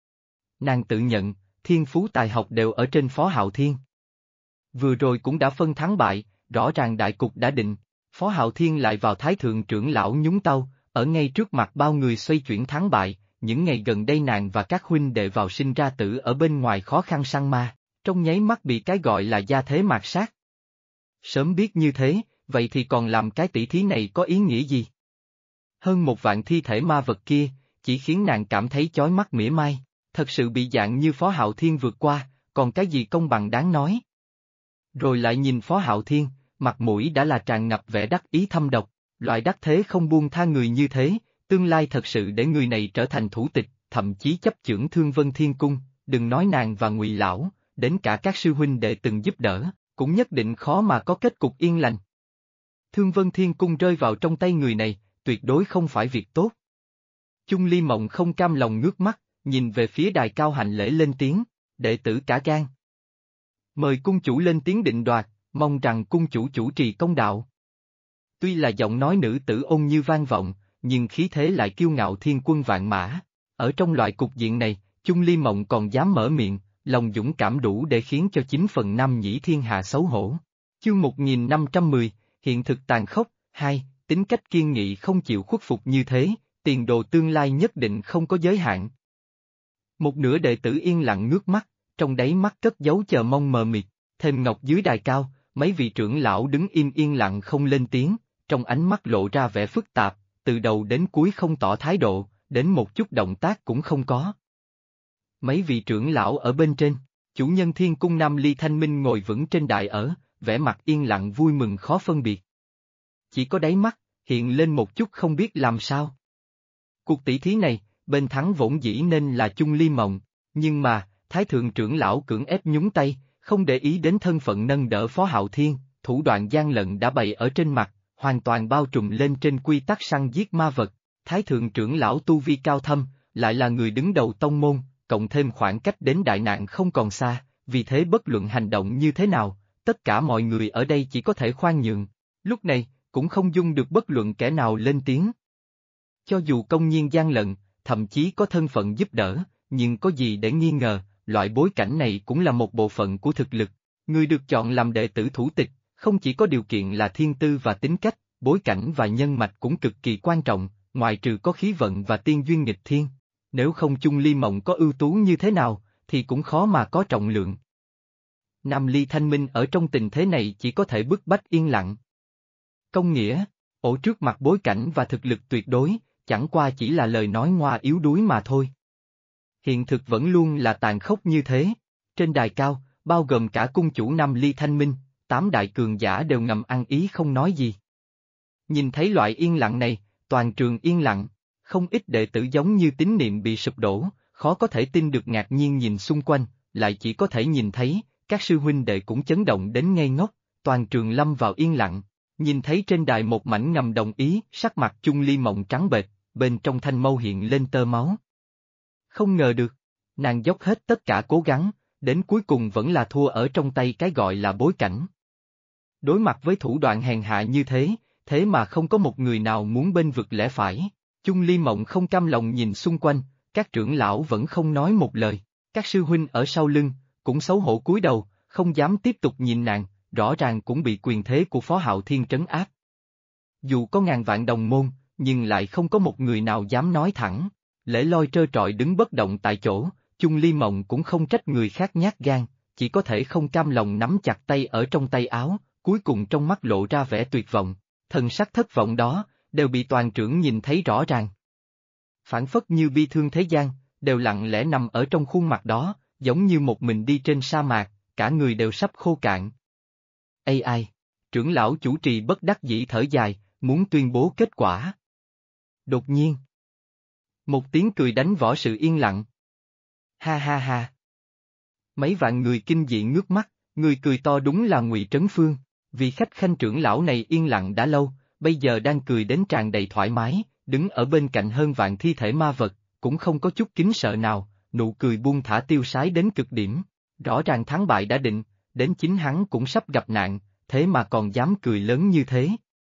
Nàng tự nhận, thiên phú tài học đều ở trên Phó Hạo Thiên. Vừa rồi cũng đã phân thắng bại, rõ ràng đại cục đã định, Phó Hạo Thiên lại vào Thái Thượng trưởng lão nhúng tàu, ở ngay trước mặt bao người xoay chuyển thắng bại, những ngày gần đây nàng và các huynh đệ vào sinh ra tử ở bên ngoài khó khăn săn ma, trong nháy mắt bị cái gọi là gia thế mạt sát. Sớm biết như thế, vậy thì còn làm cái tỷ thí này có ý nghĩa gì? Hơn 1 vạn thi thể ma vật kia, chỉ khiến nàng cảm thấy chói mắt mỉa mai, thật sự bị dạng như Phó Hạo Thiên vượt qua, còn cái gì công bằng đáng nói. Rồi lại nhìn Phó Hạo Thiên, mặt mũi đã là tràn ngập vẻ đắc ý thâm độc, loại đắc thế không buông tha người như thế, tương lai thật sự để người này trở thành thủ tịch, thậm chí chấp chưởng Thương Vân Thiên Cung, đừng nói nàng và Ngụy lão, đến cả các sư huynh đệ từng giúp đỡ, cũng nhất định khó mà có kết cục yên lành. Thương Vân Thiên Cung rơi vào trong tay người này, tuyệt đối không phải việc tốt. Chung Ly Mộng không cam lòng ngước mắt, nhìn về phía đài cao hành lễ lên tiếng, đệ tử cả gan. Mời cung chủ lên tiếng định đoạt, mong rằng cung chủ chủ trì công đạo. Tuy là giọng nói nữ tử ôn như vang vọng, nhưng khí thế lại kiêu ngạo thiên quân vạn mã. Ở trong loại cục diện này, Chung Ly Mộng còn dám mở miệng, lòng dũng cảm đủ để khiến cho 9/10 nhĩ thiên hạ xấu hổ. Chương 1510, hiện thực tàn khốc, 2, tính cách kiên nghị không chịu khuất phục như thế, tiền đồ tương lai nhất định không có giới hạn. Một nửa đệ tử yên lặng ngước mắt, trong đáy mắt cất dấu chờ mong mờ mịt, thêm ngọc dưới đài cao, mấy vị trưởng lão đứng yên lặng không lên tiếng, trong ánh mắt lộ ra vẻ phức tạp, từ đầu đến cuối không tỏ thái độ, đến một chút động tác cũng không có. Mấy vị trưởng lão ở bên trên, chủ nhân Thiên Cung Nam Ly Thanh Minh ngồi vững trên đại ở, vẻ mặt yên lặng vui mừng khó phân biệt. Chỉ có đáy mắt, hiện lên một chút không biết làm sao. Cuộc tỷ thí này, bên thắng vốn dĩ nên là Chung Ly Mộng, nhưng mà, Thái Thượng trưởng lão cưỡng ép nhúng tay, không để ý đến thân phận nâng đỡ Phó Hạo Thiên, thủ đoạn gian lận đã bày ở trên mặt, hoàn toàn bao trùm lên trên quy tắc săn giết ma vật. Thái Thượng trưởng lão tu vi cao thâm, lại là người đứng đầu tông môn, cộng thêm khoảng cách đến đại nạn không còn xa, vì thế bất luận hành động như thế nào, tất cả mọi người ở đây chỉ có thể khoan nhượng. Lúc này, cũng không dung được bất luận kẻ nào lên tiếng. Cho dù công nhiên gian lận, thậm chí có thân phận giúp đỡ, nhưng có gì để nghi ngờ, loại bối cảnh này cũng là một bộ phận của thực lực. Người được chọn làm đệ tử thủ tịch, không chỉ có điều kiện là thiên tư và tính cách, bối cảnh và nhân mạch cũng cực kỳ quan trọng, ngoại trừ có khí vận và tiên duyên nghịch thiên. Nếu không Chung Ly Mộng có ưu tú như thế nào, thì cũng khó mà có trọng lượng. Nam Ly Thanh Minh ở trong tình thế này chỉ có thể bức bách yên lặng. Công nghĩa, ổ trước mặt bối cảnh và thực lực tuyệt đối, chẳng qua chỉ là lời nói ngoa yếu đuối mà thôi. Hiện thực vẫn luôn là tàn khốc như thế. Trên đài cao, bao gồm cả cung chủ Nam Ly Thanh Minh, 8 đại cường giả đều ngầm ăn ý không nói gì. Nhìn thấy loại yên lặng này, toàn trường yên lặng, không ít đệ tử giống như tín niệm bị sụp đổ, khó có thể tin được ngạc nhiên nhìn xung quanh, lại chỉ có thể nhìn thấy, các sư huynh đệ cũng chấn động đến ngây ngốc, toàn trường lâm vào yên lặng. Nhìn thấy trên đài một mảnh ngầm đồng ý, sắc mặt Chung Ly Mộng trắng bệch, bên trong thanh mâu hiện lên tơ máu. Không ngờ được, Nàng dốc hết tất cả cố gắng, đến cuối cùng vẫn là thua ở trong tay cái gọi là bối cảnh. Đối mặt với thủ đoạn hèn hạ như thế, thế mà không có một người nào muốn bênh vực lẽ phải. Chung Ly Mộng không cam lòng nhìn xung quanh, các trưởng lão vẫn không nói một lời, các sư huynh ở sau lưng, cũng xấu hổ cúi đầu, không dám tiếp tục nhìn nàng, rõ ràng cũng bị quyền thế của Phó Hạo Thiên trấn áp. Dù có ngàn vạn đồng môn, nhưng lại không có một người nào dám nói thẳng. Lễ Lôi trơ trọi đứng bất động tại chỗ, Chung Ly Mộng cũng không trách người khác nhát gan, chỉ có thể không cam lòng nắm chặt tay ở trong tay áo, cuối cùng trong mắt lộ ra vẻ tuyệt vọng, thần sắc thất vọng đó, đều bị toàn trưởng nhìn thấy rõ ràng. Phản phất như bi thương thế gian, đều lặng lẽ nằm ở trong khuôn mặt đó, giống như một mình đi trên sa mạc, cả người đều sắp khô cạn. Ai? Trưởng lão chủ trì bất đắc dĩ thở dài, muốn tuyên bố kết quả. Đột nhiên, một tiếng cười đánh võ sự yên lặng. Ha ha ha. Mấy vạn người kinh dị ngước mắt, người cười to đúng là Ngụy Trấn Phương, vì khách khanh trưởng lão này yên lặng đã lâu, bây giờ đang cười đến tràn đầy thoải mái, đứng ở bên cạnh hơn vạn thi thể ma vật, cũng không có chút kính sợ nào, nụ cười buông thả tiêu sái đến cực điểm. Rõ ràng thắng bại đã định, đến chính hắn cũng sắp gặp nạn, thế mà còn dám cười lớn như thế.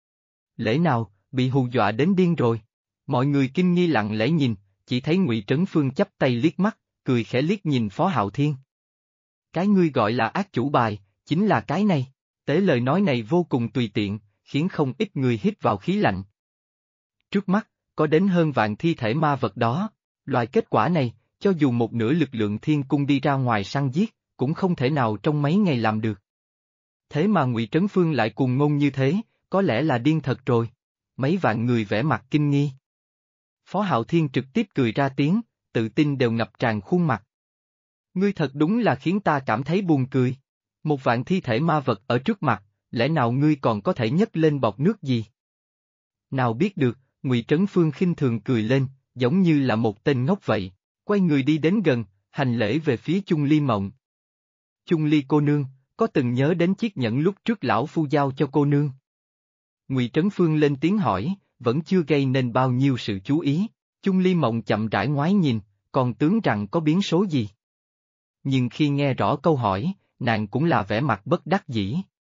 Lẽ nào, bị hù dọa đến điên rồi? Mọi người kinh nghi lặng lẽ nhìn, chỉ thấy Ngụy Trấn Phương chắp tay liếc mắt, cười khẽ liếc nhìn Phó Hạo Thiên. Cái ngươi gọi là ác chủ bài, chính là cái này. Tế lời nói này vô cùng tùy tiện, khiến không ít người hít vào khí lạnh. Trước mắt, có đến hơn vạn thi thể ma vật đó, loại kết quả này, cho dù một nửa lực lượng thiên cung đi ra ngoài săn giết, cũng không thể nào trong mấy ngày làm được. Thế mà Ngụy Trấn Phương lại cuồng ngôn như thế, có lẽ là điên thật rồi. Mấy vạn người vẻ mặt kinh nghi. Phó Hạo Thiên trực tiếp cười ra tiếng, tự tin đều ngập tràn khuôn mặt. Ngươi thật đúng là khiến ta cảm thấy buồn cười. Một vạn thi thể ma vật ở trước mặt, lẽ nào ngươi còn có thể nhấc lên bọt nước gì? Nào biết được, Ngụy Trấn Phương khinh thường cười lên, giống như là một tên ngốc vậy, quay người đi đến gần, hành lễ về phía Chung Ly Mộng. Chung Ly cô nương, có từng nhớ đến chiếc nhẫn lúc trước lão phu giao cho cô nương? Ngụy Trấn Phương lên tiếng hỏi, vẫn chưa gây nên bao nhiêu sự chú ý. Chung Ly Mộng chậm rãi ngoái nhìn, còn tưởng rằng có biến số gì. Nhưng khi nghe rõ câu hỏi, nàng cũng là vẻ mặt bất đắc dĩ.